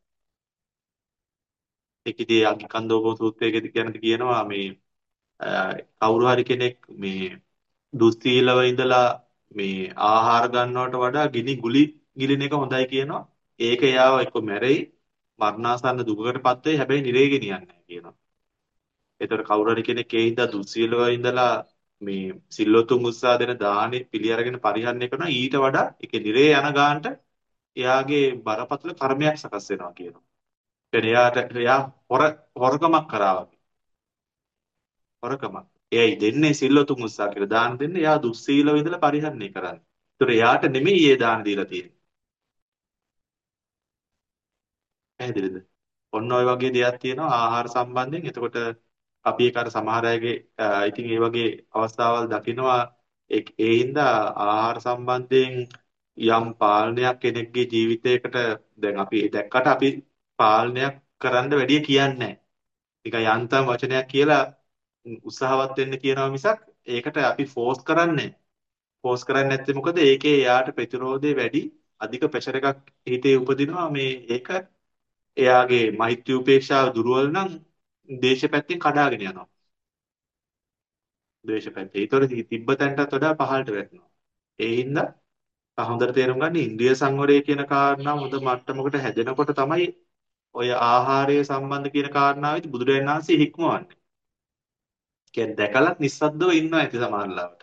ඒකදී අග්ගිකන්දෝපම සූත්‍රයේදී කියනද කියනවා මේ අ, කවුරු හරි කෙනෙක් මේ දුස්සීලව ඉඳලා මේ ආහාර ගන්නවට වඩා ගිනි ගුලි ගිලින එක හොඳයි කියනවා. ඒක එයාව එක්ක මැරෙයි මරණාසන්න දුකකටපත් වෙයි හැබැයි නිරේ ගෙනියන්නේ නැහැ කියනවා. ඒතර කවුරු හරි කෙනෙක් ඒ හින්දා දුස්සීලව ඉඳලා මේ සිල්ලොතුන් උත්සාහ දෙන දානේ පිළි අරගෙන පරිහරණය කරනවා ඊට වඩා ඒක නිරේ යන ගානට එයාගේ බරපතල කර්මයක් සකස් වෙනවා කියනවා. කියන්නේ එයාට එයා හොර හොරකමක් කරා වගේ. හොරකමක්. එයයි දෙන්නේ සිල්වතුන් උත්සාහ කියලා දාන දෙන්නේ. එයා දුස්සීලව ඉඳලා පරිහරණය කරන්නේ. ඒතර එයාට නෙමෙයි ඒ දාන දීලා තියෙන්නේ. පැහැදිලිද? ඔන්න ඔය වගේ දෙයක් තියෙනවා ආහාර සම්බන්ධයෙන්. එතකොට අපි ඒක අර සමහර අයගේ අ, ඉතින් ඒ වගේ අවස්ථාවල් දකිනවා ඒ ඒ හින්දා ආහාර සම්බන්ධයෙන් යම් පාලනයක් කෙනෙක්ගේ ජීවිතයකට දැන් අපි දැක්කට අපි පාලනයක් කරන්න වැඩිය කියන්නේ නැහැ. නිකන් යන්තම් වචනයක් කියලා උත්සාහවත් වෙන්න කියනවා මිසක් ඒකට අපි ෆෝස් කරන්නේ ෆෝස් කරන්නේ නැත්නම් මොකද ඒකේ යාට ප්‍රතිරෝධය වැඩි අධික ප්‍රෙෂර් එකක් හිතේ උපදිනවා මේ ඒක එයාගේ මෛත්‍රී උපේක්ෂාව දුර්වල නම් දේශපැත්තෙන් කඩාගෙන යනවා. දේශපැත්තේ. ඒතොර තිබ්බතැන්ටත් වඩා පහළට වැටෙනවා. ඒ හින්දා හොඳට තේරුම් ගන්න ඉන්ද්‍රිය සංවරය කියන කාරණා හොඳ මට්ටමකට හැදෙනකොට තමයි ඔය ආහාරය සම්බන්ධ කියන කාරණාවෙදි බුදුරජාණන් වහන්සේ හික්මවන්නේ. කියන්නේ දැකලත් නිස්සද්දව ඉන්නවා ඇති සමහරලාවට.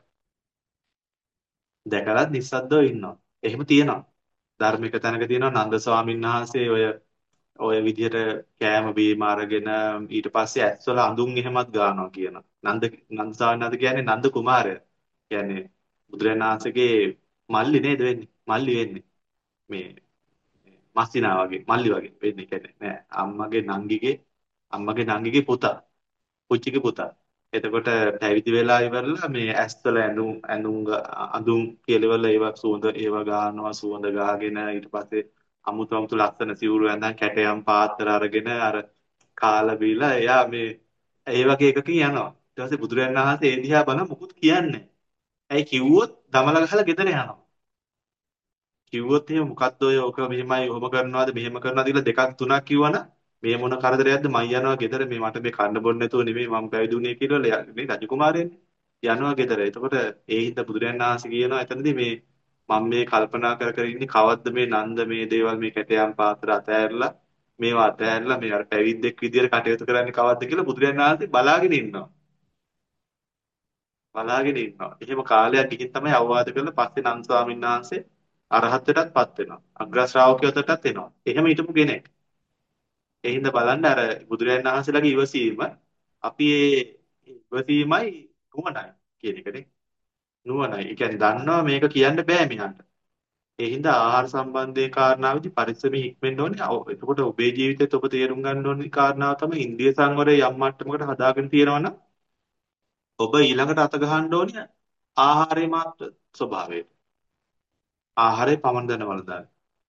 දැකලත් නිස්සද්දව ඉන්නවා. එහෙම තියෙනවා. ධර්මික තැනක තියෙනවා නන්ද ස්වාමීන් වහන්සේ ඔය ඔය විදිහට කෑම බීම අරගෙන ඊට පස්සේ ඇස්වල අඳුන් එහෙමත් ගන්නවා කියන. නන්ද නන්ද ස්වාමීන් කියන්නේ නන්ද කුමාරයා. කියන්නේ බුදුරජාණන් වහන්සේගේ මල්ලි නේද වෙන්නේ? මල්ලි වෙන්නේ. මේ මස්සිනා වගේ මල්ලි වගේ වෙන්නේ කියන්නේ නෑ අම්මගේ නංගිගේ අම්මගේ නංගිගේ පුතා. පුංචිගේ පුතා. එතකොට පැවිදි වෙලා ඉවරලා මේ ඇස්වල ඇඳුම් ඇඳුම් ග- අඳුම් කෙලවල ඒවා සුවඳ ඒවා ගන්නවා සුවඳ ගාගෙන ඊට පස්සේ අමුතු අමුතු ලස්සන සිවුරු ඇඳන් කැටයම් පාත්‍ර අරගෙන අර කාලා බීලා එයා මේ ඒ වගේ එකකින් යනවා. ඊට පස්සේ බුදුරජාණන් වහන්සේ ඒ දිහා බලන මුකුත් කියන්නේ නැහැ. ඇයි කිව්වොත් දමල ගහලා ගෙදර යනවා. කිව්වොත් එහෙම මොකද්ද ඔය ඔක මෙහෙමයි ඔහොම කරනවාද මෙහෙම කරනවාද කියලා දෙකක් තුනක් කිව්වනම් මේ මොන කරදරයක්ද මං යනවා ගෙදර මේ මට මේ කන්න බොන්න නැතුව නෙමෙයි මං පැවිදි වුණේ කියලා ය- මේ රජකුමාරයනේ යනවා ගෙදර. එතකොට ඒ හින්දා බුදුරජාණන් වහන්සේ කියනවා එතනදී මේ මම මේ කල්පනා කර කර ඉන්නේ කවද්ද මේ නන්ද මේ දේවල් මේ කැටයම් පාත්‍ර අතෑරලා මේවා අතෑරලා මේ අර පැවිද්දෙක් විදියට කටයුතු කරන්නේ කවද්ද කියලා බුදුරජාණන් වහන්සේ බලාගෙන ඉන්නවා. බලාගෙන ඉන්නවා. එහෙම කාලයක් ගිහින් තමයි අවවාද කරලා පස්සේ නන්ද ස්වාමීන් වහන්සේ අරහත්ත්වයටත්පත් වෙනවා. අග්‍ර ශ්‍රාවකයෝටත් එනවා. එහෙම හිටපු කෙනෙක්. ඒ හින්දා බලන්න අර බුදුරජාණන් වහන්සේලාගේ ඉවසීම අපි ඒ ඉවසීමයි නුවණයි කියන එකනේ. නුවණයි. ඒ කියන්නේ දන්නවා මේක කියන්න බෑ මෙහාට. ඒ හින්දා ආහාර සම්බන්ධයේ කාරණාවේදී පරිස්සමෙන් හික්මෙන්න ඕනේ. ඔව්, එතකොට ඔබේ ජීවිතේත් ඔබ තේරුම් ගන්න ඕනේ කාරණාව තමයි ඉන්ද්‍රිය සංවරය යම් මට්ටමකට හදාගෙන තියෙනවා නම් ඔබ ඊළඟට අත ගහන්න ඕනේ ආහාරයේ මාත්‍ර ස්වභාවයට. ආහාරයේ පමණ දැන වළඳන්න.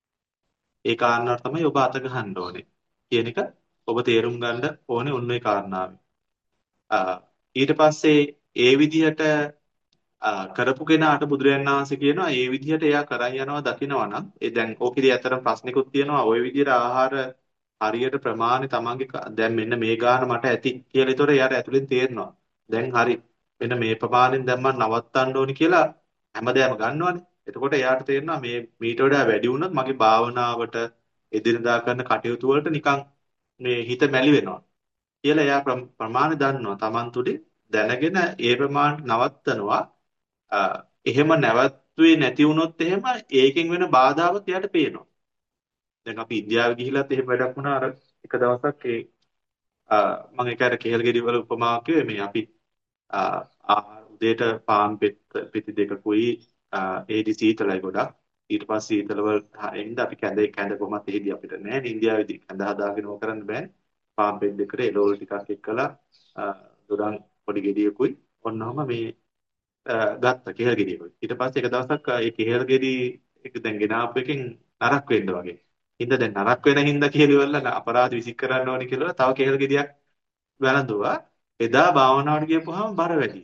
ඒ කාරණාවට තමයි ඔබ අත ගහන්න ඕනේ කියන එක ඔබ තේරුම් ගන්න ඕනේ ඔන්න ඒ කාරණාවෙන්. ආ, ඊට පස්සේ ඒ විදිහට ආ, කරපු කෙනාට බුදුරජාණන් වහන්සේ කියනවා ඒ විදිහට එයා කරන් යනවා දකිනවා නම් ඒ දැන් ඕකෙදි ඇතරම් ප්‍රශ්නිකුත් තියෙනවා ওই විදිහට ආහාර හරියට ප්‍රමාණය තමන්ගේ ක- දැන් මෙන්න මේ ගාන මට ඇති කියලා ඒතොර එයාට ඇතුලෙන් තේරෙනවා. දැන් හරි මෙන්න මේ ප්‍රමාණයෙන් දැන් මම නවත්තන්න ඕනි කියලා හැමදේම ගන්නවනේ. එතකොට එයාට තේරෙනවා මේ මීට වඩා වැඩි වුණොත් මගේ භාවනාවට එදිනදා කරන කටයුතු වලට නිකන් මේ හිත මැලි වෙනවා කියලා එයා ප්‍රම- ප්‍රමාණය දන්නවා. Taman තුලින් දැනගෙන ඒ ප්‍රමාණයට නවත්තනවා. අ, එහෙම නැවතුනේ නැති වුණොත් එහෙම ඒකෙන් වෙන බාධාවත් එයාට පේනවා. දැන් අපි ඉන්දියාවේ ගිහිල්ලාත් එහෙම වැඩක් වුණා අර එක දවසක් ඒ අ, මම ඒක අර කෙහෙල් ගෙඩි වල උපමාවක් කිව්වේ මේ අපි අ, ආහාර උදේට පාන් පෙත්ත පෙති දෙකකුයි අ, ඒදි සීතලයි ගොඩක් ඊට පස්සේ සීතල වල එන්න අපි කැඳ කැඳ කොහමත් එහෙදි අපිට නෑ නේ ඉන්දියාවේදී කැඳ හදාගෙන ඕක කරන්න බෑ පාන් පෙත් දෙකට එළවලු ටිකක් එක්කලා අ, දොඩම් පොඩි ගෙඩියකුයි ඔන්නෝම මේ අ, ගත්ත කෙහෙල් ගෙඩියකුයි ඊට පස්සේ එක දවසක් ඒ කෙහෙල් ගෙඩි එක දැන් ගෙනාපු එකෙන් නරක් වෙන්න වගේ හින්දා දැන් නරක් වෙන හින්දා කියලා ඉවරලා අපරාධ විසික් කරන්න ඕනේ කියලා තව කෙහෙල් ගෙඩියක් වැළඳුවා එදා භාවනාවට ගියපුවාම බර වැඩි.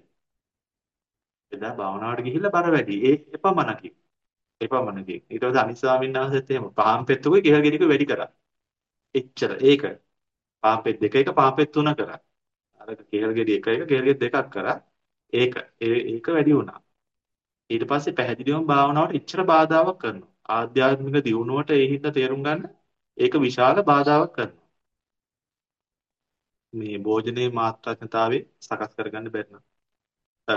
එදා භාවනාවට ගිහිල්ලා බර වැඩි. ඒ එපමණකින්. එපමණකින්. ඊට පස්සේ අනිත් ස්වාමීන් වහන්සේත් එහෙම පහන් පෙත්තුකේ කෙහෙල් ගෙඩියක වැඩි කරා. එච්චර. ඒක. පහන් පෙත් දෙක එක පහන් පෙත් තුන කරා. අර කෙහෙල් ගෙඩිය එක එක කෙහෙල් ගෙඩි දෙකක් කරා. ඒක ඒ- ඒක වැඩි වුණා. ඊට පස්සේ පැහැදිලිවම භාවනාවට එච්චර බාධාවක් කරනවා. ආධ්‍යාත්මික දියුණුවට ඒ හින්දා තේරුම් ගන්න ඒක විශාල බාධාවක් කරනවා. මේ භෝජනයේ මාත්‍රාඥතාවය සකස් කරගන්න බැරි නම්. අ,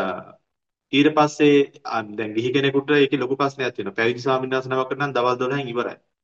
ඊට පස්සේ අ, දැන් ගිහි කෙනෙකුට ඒකේ ලොකු ප්‍රශ්නයක් තියෙනවා. පැවිදි ස්වාමීන් වහන්සේ නමකට නම් දවල් දොළහෙන් ඉවරයි.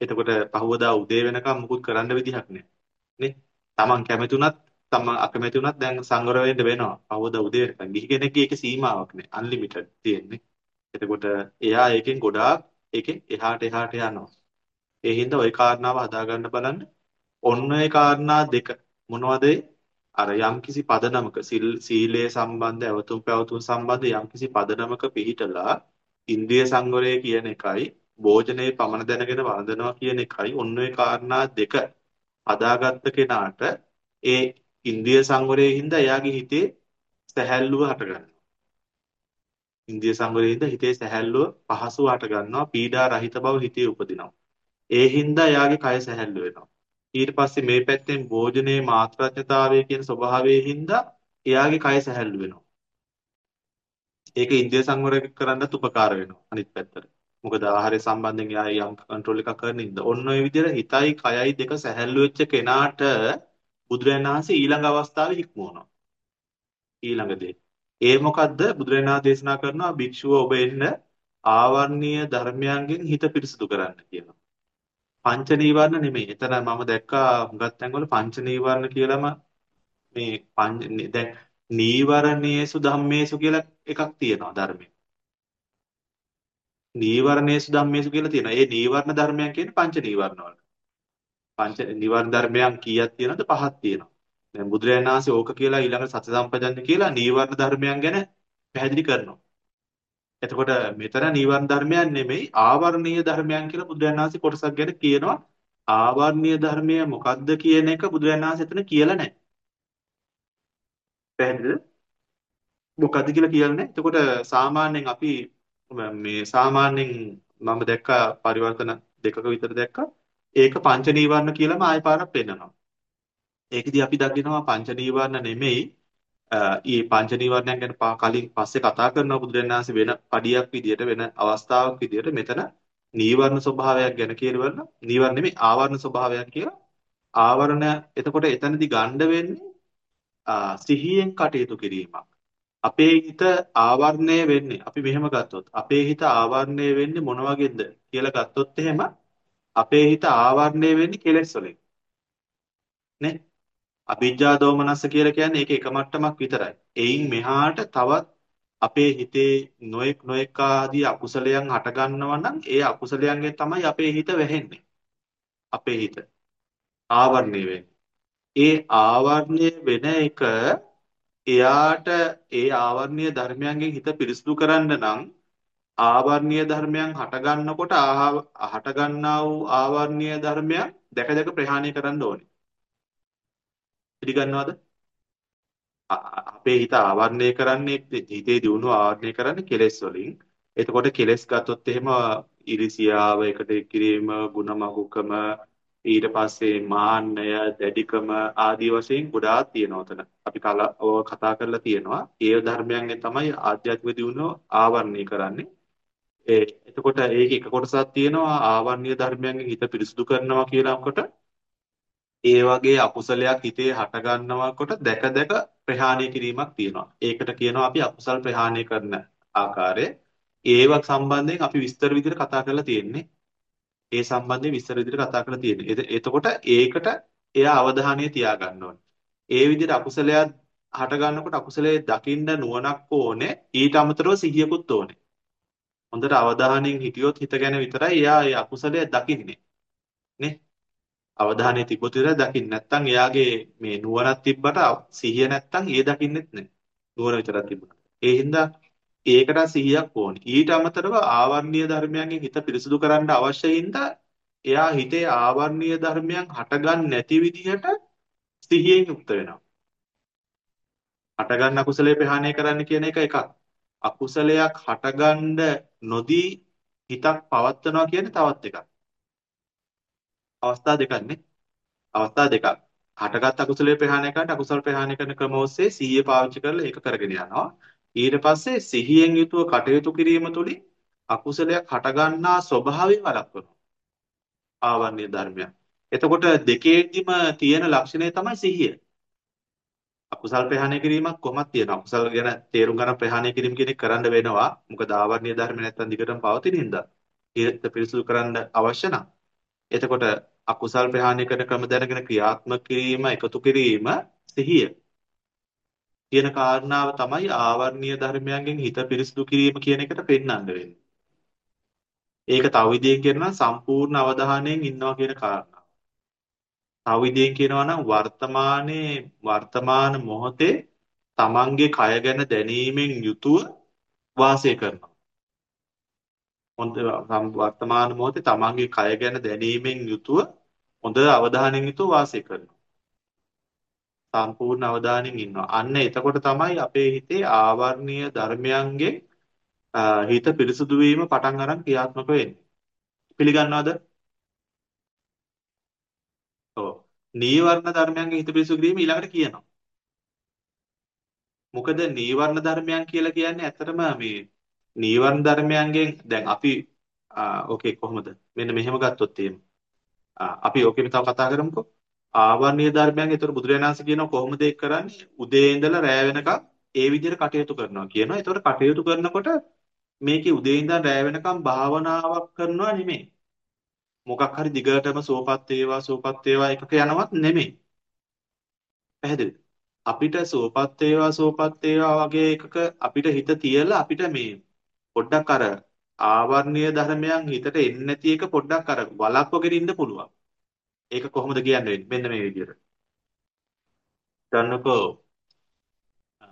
එතකොට පහවදා උදේ වෙනකම් මුකුත් කරන්න විදිහක් නැහැ. නේ? Taman කැමති උනත් Taman අකමැති උනත් දැන් සංවර වෙන්න වෙනවා. පහවදා උදේ වෙනකම්. ගිහි කෙනෙක්ගේ ඒකේ සීමාවක් නැහැ. අන්ලිමිටඩ් තියෙන්නේ. එතකොට එයා ඒකෙන් ගොඩාක් ඒකෙන් එහාට එහාට යනවා. ඒ හින්දා ওই කාරණාව හදා ගන්න බලන්න. ඔන්න ඔය කාරණා දෙක මොනවද? අර යම්කිසි පදනමක සිල් සීලයේ සම්බන්ධ අවතුම් පැවතුම් සම්බන්ධ යම්කිසි පදනමක පිහිටලා ඉන්ද්‍රිය සංවරය කියන එකයි භෝජනයේ පමණ දැනගෙන වළඳනවා කියන එකයි ඔන්න ඔය කාරණා දෙක හදාගත්ත කෙනාට ඒ ඉන්ද්‍රිය සංවරයේ හින්දා එයාගේ හිතේ සැහැල්ලුව හටගන්නවා. ඉන්ද්‍රිය සංවරයේ හින්දා හිතේ සැහැල්ලුව පහසුව හටගන්නවා. පීඩා රහිත බව හිතේ උපදිනවා. ඒ හින්දා එයාගේ කය සැහැල්ලු වෙනවා. ඊට පස්සේ මේ පැත්තෙන් භෝජනයේ මාත්‍රාඥතාවය කියන ස්වභාවයෙන් හින්දා එයාගේ කය සැහැල්ලු වෙනවා. ඒක ඉන්ද්‍රිය සංවරය කරන්නත් උපකාර වෙනවා අනිත් පැත්තට. මොකද ආහාරය සම්බන්ධයෙන් එයා යම් කන්ට්‍රෝල් එකක් කරන ඉඳ. ඔන්න ඔය විදිහට හිතයි කයයි දෙක සැහැල්ලු වෙච්ච කෙනාට බුදුරජාණන් වහන්සේ ඊළඟ අවස්ථාවේ හික්මුවනවා. ඊළඟ දේ. ඒ මොකද්ද? බුදුරජාණන් වහන්සේ දේශනා කරනවා භික්ෂුව ඔබ එන්න ආවර්ණීය ධර්මයන්ගෙන් හිත පිරිසිදු කරන්න කියලා. පංච නීවරණ නෙමෙයි. එතන මම දැක්කා හුඟක් තැන්වල පංච නීවරණ කියලාම මේ පංච දැන් නීවරණේසු ධම්මේසු කියලා එකක් තියෙනවා ධර්මයේ. නීවරණේසු ධම්මේසු කියලා තියෙනවා. ඒ නීවරණ ධර්මයන් කියන්නේ පංච නීවරණ වල. පංච නීවරණ ධර්මයන් කීයක් තියෙනවද? පහක් තියෙනවා. දැන් බුදුරජාණන් වහන්සේ ඕක කියලා ඊළඟ සති සම්පජන්‍ය කියලා නීවරණ ධර්මයන් ගැන පැහැදිලි කරනවා. එතකොට මෙතන නීවරණ ධර්මයන් නෙමෙයි ආවර්ණීය ධර්මයන් කියලා බුදුරජාණන් වහන්සේ කොටසක් ගැන කියනවා. ආවර්ණීය ධර්මය මොකක්ද කියන එක බුදුරජාණන් වහන්සේ එතන කියලා නැහැ. පැහැදිලිද? මොකක්ද කියලා කියන්නේ නැහැ. එතකොට සාමාන්‍යයෙන් අපි මේ සාමාන්‍යයෙන් මම දැක්කා පරිවර්තන දෙකක විතර දැක්කා. ඒක පංච නීවරණ කියලාම ආයෙ පාරක් පෙන්නනවා. ඒකෙදි අපි දකිනවා පංච නීවරණ නෙමෙයි ඊ පංච නීවරණයන් ගැන පා- කලින් පස්සේ කතා කරනවා බුදුරජාණන් වහන්සේ වෙන පඩියක් විදියට වෙන අවස්ථාවක් විදියට මෙතන නීවරණ ස්වභාවයක් ගැන කියනවල නීවරණ නෙමෙයි ආවරණ ස්වභාවයක් කියලා ආවරණ එතකොට එතනදී ගන්න වෙන්නේ ආ, සිහියෙන් කටයුතු කිරීමක් අපේ හිත ආවරණය වෙන්නේ අපි මෙහෙම ගත්තොත් අපේ හිත ආවරණය වෙන්නේ මොන වගේද කියලා ගත්තොත් එහෙම අපේ හිත ආවරණය වෙන්නේ කෙලෙස් වලින් නේ අවිජ්ජා දෝමනස්ස කියලා කියන්නේ ඒක එක මට්ටමක් විතරයි. එයින් මෙහාට තවත් අපේ හිතේ නොඑක් නොඑක් ආදී අකුසලයන් හට ගන්නවා නම් ඒ අකුසලයන්ගෙන් තමයි අපේ හිත වැහෙන්නේ. අපේ හිත ආවරණය වෙන්නේ. ඒ ආවරණය වෙන එක එයාට ඒ ආවරණීය ධර්මයන්ගෙන් හිත පිරිසිදු කරන්න නම් ආවරණීය ධර්මයන් හට ගන්නකොට හට ගන්නා වූ ආවරණීය ධර්මයන් දැක දැක ප්‍රහාණය කරන්න ඕනේ. පිළිගන්නවද? අ- අපේ හිත ආවරණය කරන්නේ හිතේ දියුණුව ආවරණය කරන්නේ කෙලෙස් වලින්. එතකොට කෙලෙස් ගත්තොත් එහෙම ඉරිසියාව, එකට කිරීම, ಗುಣමගුකම, ඊට පස්සේ මාන්නය, දැඩිකම ආදී වශයෙන් ගොඩාක් තියෙනවා උතන. අපි කල ඔය කතා කරලා තියෙනවා. ඒ ධර්මයන්ගෙන් තමයි ආධ්‍යාත්මික දියුණුව ආවරණය කරන්නේ. ඒ එතකොට ඒක එක කොටසක් තියෙනවා ආවරණීය ධර්මයන්ගෙන් හිත පිරිසුදු කරනවා කියලාකොට ඒ වගේ අකුසලයක් හිතේ හට ගන්නකොට දැක දැක ප්‍රහාණය කිරීමක් තියෙනවා. ඒකට කියනවා අපි අකුසල් ප්‍රහාණය කරන ආකාරය. ඒවක් සම්බන්ධයෙන් අපි විස්තර විදිහට කතා කරලා තියෙන්නේ. ඒ සම්බන්ධයෙන් විස්තර විදිහට කතා කරලා තියෙන්නේ. එත- එතකොට ඒකට එයා අවධානය තියාගන්න ඕනේ. ඒ විදිහට අකුසලයක් හට ගන්නකොට අකුසලයේ දකින්න නුවණක් ඕනේ. ඊට අමතරව සිහියකුත් ඕනේ. හොඳට අවධානයෙන් හිටියොත් හිත ගැන විතරයි එයා ඒ අකුසලය දකින්නේ. නේ? අවධානය තිබ්බොත් විතරයි දකින්නේ. නැත්තම් එයාගේ මේ නුවණක් තිබ්බට සිහිය නැත්තම් ඒ දකින්නෙත් නැහැ. නුවණ විතරක් තිබුණා. ඒ හින්දා ඒකට සිහියක් ඕනේ. ඊට අමතරව ආවර්ණීය ධර්මයන්ගෙන් හිත පිරිසුදු කරන්න අවශ්‍ය හින්දා එයා හිතේ ආවර්ණීය ධර්මයන් හටගන්න නැති විදිහට සිහියෙන් යුක්ත වෙනවා. හටගන්න අකුසලයේ ප්‍රහාණය කරන්න කියන එක එකක්. අකුසලයක් හටගන්න නොදී හිතක් පවත්නවා කියන්නේ තවත් එකක්. අවස්ථා දෙකක් නේ. අවස්ථා දෙකක්. හටගත් අකුසලයේ ප්‍රහාණය කරන්න අකුසල ප්‍රහාණය කරන ක්‍රම ඔස්සේ සිහිය පාවිච්චි කරලා ඒක කරගෙන යනවා. ඊට පස්සේ සිහියෙන් යුතුව කටයුතු කිරීම තුළින් අකුසලයක් හටගන්නා ස්වභාවය වළක්වනවා. ආවර්ණීය ධර්මයක්. එතකොට දෙකේදිම තියෙන ලක්ෂණය තමයි සිහිය. අකුසල් ප්‍රහාණය කිරීමක් කොහොමද තියෙනවා. අකුසල් ගැන තේරුම් ගන්න ප්‍රහාණය කිරීම කියන එක කරන්න වෙනවා. මොකද ආවර්ණීය ධර්ම නැත්තම් දිගටම පවතින හින්දා. ඒක පිරිසුදු කරන්න අවශ්‍ය නම් එතකොට අකුසල් ප්‍රහාණය කරන ක්‍රම දැනගෙන ක්‍රියාත්මක කිරීම එකතු කිරීම සිහිය කියන කාරණාව තමයි ආවර්ණීය ධර්මයන්ගෙන් හිත පිරිසිදු කිරීම කියන එකට පෙන්වන්න වෙන්නේ. ඒක තව විදිහකින් කියනවා සම්පූර්ණ අවධානයෙන් ඉන්නවා කියන කාරණාව. තව විදිහකින් කියනවා නම් වර්තමානයේ වර්තමාන මොහොතේ තමන්ගේ කය ගැන දැනීමෙන් යුතුව වාසය කරනවා. හොඳ සම්- වර්තමාන මොහොතේ තමන්ගේ කය ගැන දැනීමෙන් යුතුව හොඳ අවධානයෙන් යුතුව වාසය කරනවා. සම්පූර්ණ අවධානයෙන් ඉන්නවා. අන්න එතකොට තමයි අපේ හිතේ ආවර්ණීය ධර්මයන්ගේ අ, හිත පිරිසුදු වීම පටන් අරන් ක්‍රියාත්මක වෙන්නේ. පිළිගන්නවද? ඔව්. නීවරණ ධර්මයන්ගේ හිත පිරිසුදු කිරීම ඊළඟට කියනවා. මොකද නීවරණ ධර්මයන් කියලා කියන්නේ ඇත්තටම මේ නීවරණ ධර්මයන්ගෙන් දැන් අපි ආ ඕකේ කොහොමද? මෙන්න මෙහෙම ගත්තොත් එහෙම. ආ, අපි ඕකෙම තව කතා කරමුකෝ. ආවර්ණීය ධර්මයන් ඒතර බුදුරජාණන් වහන්සේ කියනවා කොහොමද ඒක කරන්නේ? උදේ ඉඳලා රෑ වෙනකම් ඒ විදිහට කටයුතු කරනවා කියනවා. ඒතර කටයුතු කරනකොට මේකේ උදේ ඉඳන් රෑ වෙනකම් භාවනාවක් කරනවා නෙමෙයි. මොකක් හරි දිගටම සෝපත් වේවා සෝපත් වේවා එකක යනවත් නෙමෙයි. පැහැදිලිද? අපිට සෝපත් වේවා සෝපත් වේවා වගේ එකක අපිට හිත තියලා අපිට මේ පොඩ්ඩක් අර ආවර්ණීය ධර්මයන් හිතට එන්නේ නැති එක පොඩ්ඩක් අර වළක්වගෙන ඉන්න පුළුවන්. ඒක කොහොමද කියන්නේ? මෙන්න මේ විදිහට. ගන්නකෝ. අ,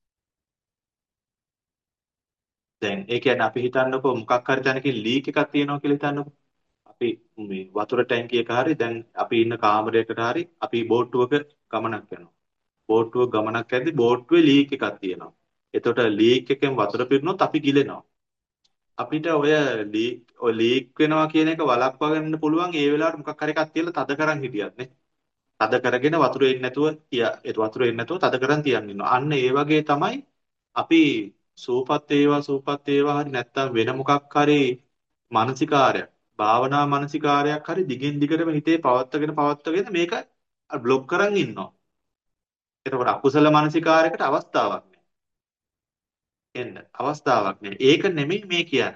දැන් ඒ කියන්නේ අපි හිතන්නකෝ මොකක් හරි තැනකින් ලීක් එකක් තියෙනවා කියලා හිතන්නකෝ. අපි මේ වතුර ටැංකියක හරි දැන් අපි ඉන්න කාමරයකට හරි අපි බෝට්ටුවක ගමනක් යනවා. බෝට්ටුවක ගමනක් යද්දි බෝට්ටුවේ ලීක් එකක් තියෙනවා. එතකොට ලීක් එකෙන් වතුර පිරුණොත් අපි ගිලෙනවා. අපිට ඔය ලීක් ඔය ලීක් වෙනවා කියන එක වළක්වා ගන්න පුළුවන් ඒ වෙලාවට මොකක් හරි එකක් තියලා තද කරන් හිටියත් නේ. තද කරගෙන වතුර එන්නේ නැතුව තියා ඒ වතුර එන්නේ නැතුව තද කරන් තියන් ඉන්නවා. අන්න ඒ වගේ තමයි අපි සූපත් වේවා සූපත් වේවා හරි නැත්තම් වෙන මොකක් හරි මානසිකාරයක් භාවනා මානසිකාරයක් හරි දිගින් දිගටම හිතේ පවත්වාගෙන පවත්වාගෙන මේක બ્લોක් කරන් ඉන්නවා. එතකොට අකුසල මානසිකාරයකට අවස්ථාවක් නෑ. එන්න අවස්ථාවක් නෑ. ඒක නෙමෙයි මේ කියන්නේ.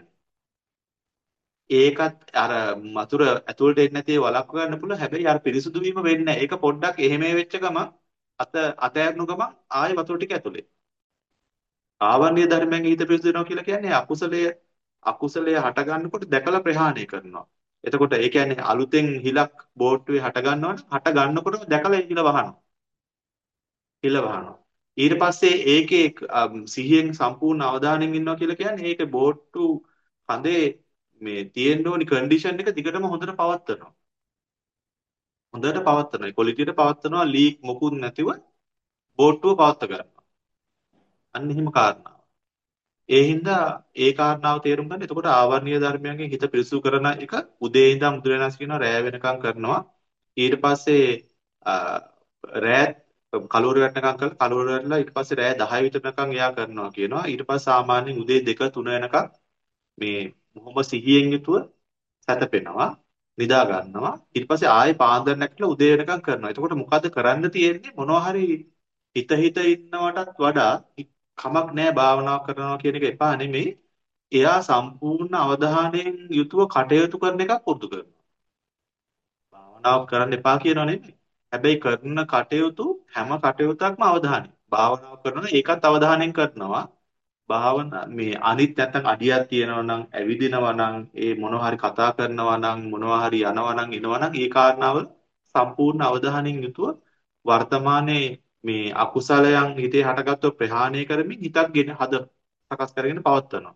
ඒකත් අර වතුර ඇතුළට එන්නේ නැති වළක්ව ගන්න පුළුවන්. හැබැයි අර පිරිසුදු වීම වෙන්නේ නැහැ. ඒක පොඩ්ඩක් එහෙම වෙච්ච ගමන් අත අතෑරුණු ගමන් ආයෙ වතුර ටික ඇතුලේ. ආවර්ණීය ධර්මයන්ගේ හිත පිරිසුදු වෙනවා කියලා කියන්නේ අකුසලයේ අකුසලයේ හට ගන්නකොට දැකලා ප්‍රහාණය කරනවා. එතකොට ඒ කියන්නේ අලුතෙන් හිලක් බෝට්ටුවේ හට ගන්නවනම් හට ගන්නකොටම දැකලා හිල වහනවා. හිල වහනවා. ඊට පස්සේ ඒකේ අම්, සිහියෙන් සම්පූර්ණ අවධානයෙන් ඉන්නවා කියලා කියන්නේ ඒක බෝට්ටු කඳේ මේ තියෙන්න ඕනි කන්ඩිෂන් එක දිගටම හොඳට පවත්වනවා. හොඳට පවත්වනවා. ඒ ක්වොලිටියට පවත්වනවා ලීක් මොකුත් නැතිව බෝට්ටුව පවත්ව ගන්නවා. අන්න එහෙම කාරණා. ඒ හින්දා ඒ කාරණාව තේරුම් ගන්න. එතකොට ආවර්ණීය ධර්මයන්ගෙන් හිත පිරිසුදු කරන එක උදේ ඉඳන් මුද්‍රණස් කියනවා රෑ වෙනකම් කරනවා. ඊට පස්සේ අ, රෑ කලවර වැටෙනකම් කරලා කලවර වැටලා ඊට පස්සේ රෑ දහය විතරනකම් එයා කරනවා කියනවා. ඊට පස්සේ සාමාන්‍යයෙන් උදේ දෙක තුන වෙනකම් මේ බොහොම සිහියෙන් යුතුව සැතපෙනවා නිදා ගන්නවා. ඊට පස්සේ ආයෙ පාන්දර නැගිටලා උදේ වෙනකම් කරනවා. එතකොට මොකද්ද කරන්න තියෙන්නේ? මොනවා හරි හිත හිත ඉන්නවටත් වඩා කමක් නැහැ භාවනාව කරනවා කියන එක එපා නෙමෙයි. එයා සම්පූර්ණ අවධානයෙන් යුතුව කටයුතු කරන එකක් පුරුදු කරනවා. භාවනාව කරන්න එපා කියනව නෙමෙයි. හැබැයි කරන කටයුතු හැම කටයුත්තක්ම අවධානය. භාවනාව කරනවා ඒකත් අවධානයෙන් කරනවා. භාවනා මේ අනිත් නැත්තම් අඩියක් තියෙනවා නම් ඇවිදිනවා නම් ඒ මොනවා හරි කතා කරනවා නම් මොනවා හරි යනවා නම් එනවා නම් ඒ කාරණාව සම්පූර්ණ අවධානයෙන් යුතුව වර්තමානයේ මේ අකුසලයන් හිතේ හටගත්ව ප්‍රහාණය කරමින් හිතක් ගෙන හද සකස් කරගෙන පවත්වනවා.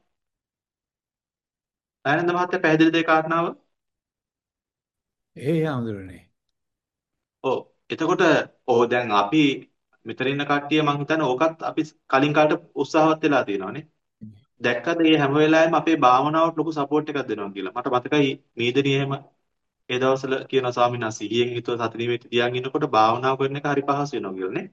ආනන්ද මහත්තයා පැහැදිලිද ඒ කාරණාව? ඒ හඳුරන්නේ. ඔව්. එතකොට ඔව් දැන් අපි මෙතන ඉන්න කට්ටිය මං හිතන්නේ ඕකත් අපි කලින් කාලට උත්සාහවත් වෙලා තියෙනවානේ. දැක්කද මේ හැම වෙලාවෙම අපේ භාවනාවට ලොකු සපෝට් එකක් දෙනවා කියලා. මට මතකයි මීදනි එහෙම ඒ දවස්වල කියන ස්වාමීන් වහන්සේ සිහියෙන් යුතුව සති නිමිති තියන් ඉන්නකොට භාවනාව කරන එක හරි පහසු වෙනවා කියලා නේ.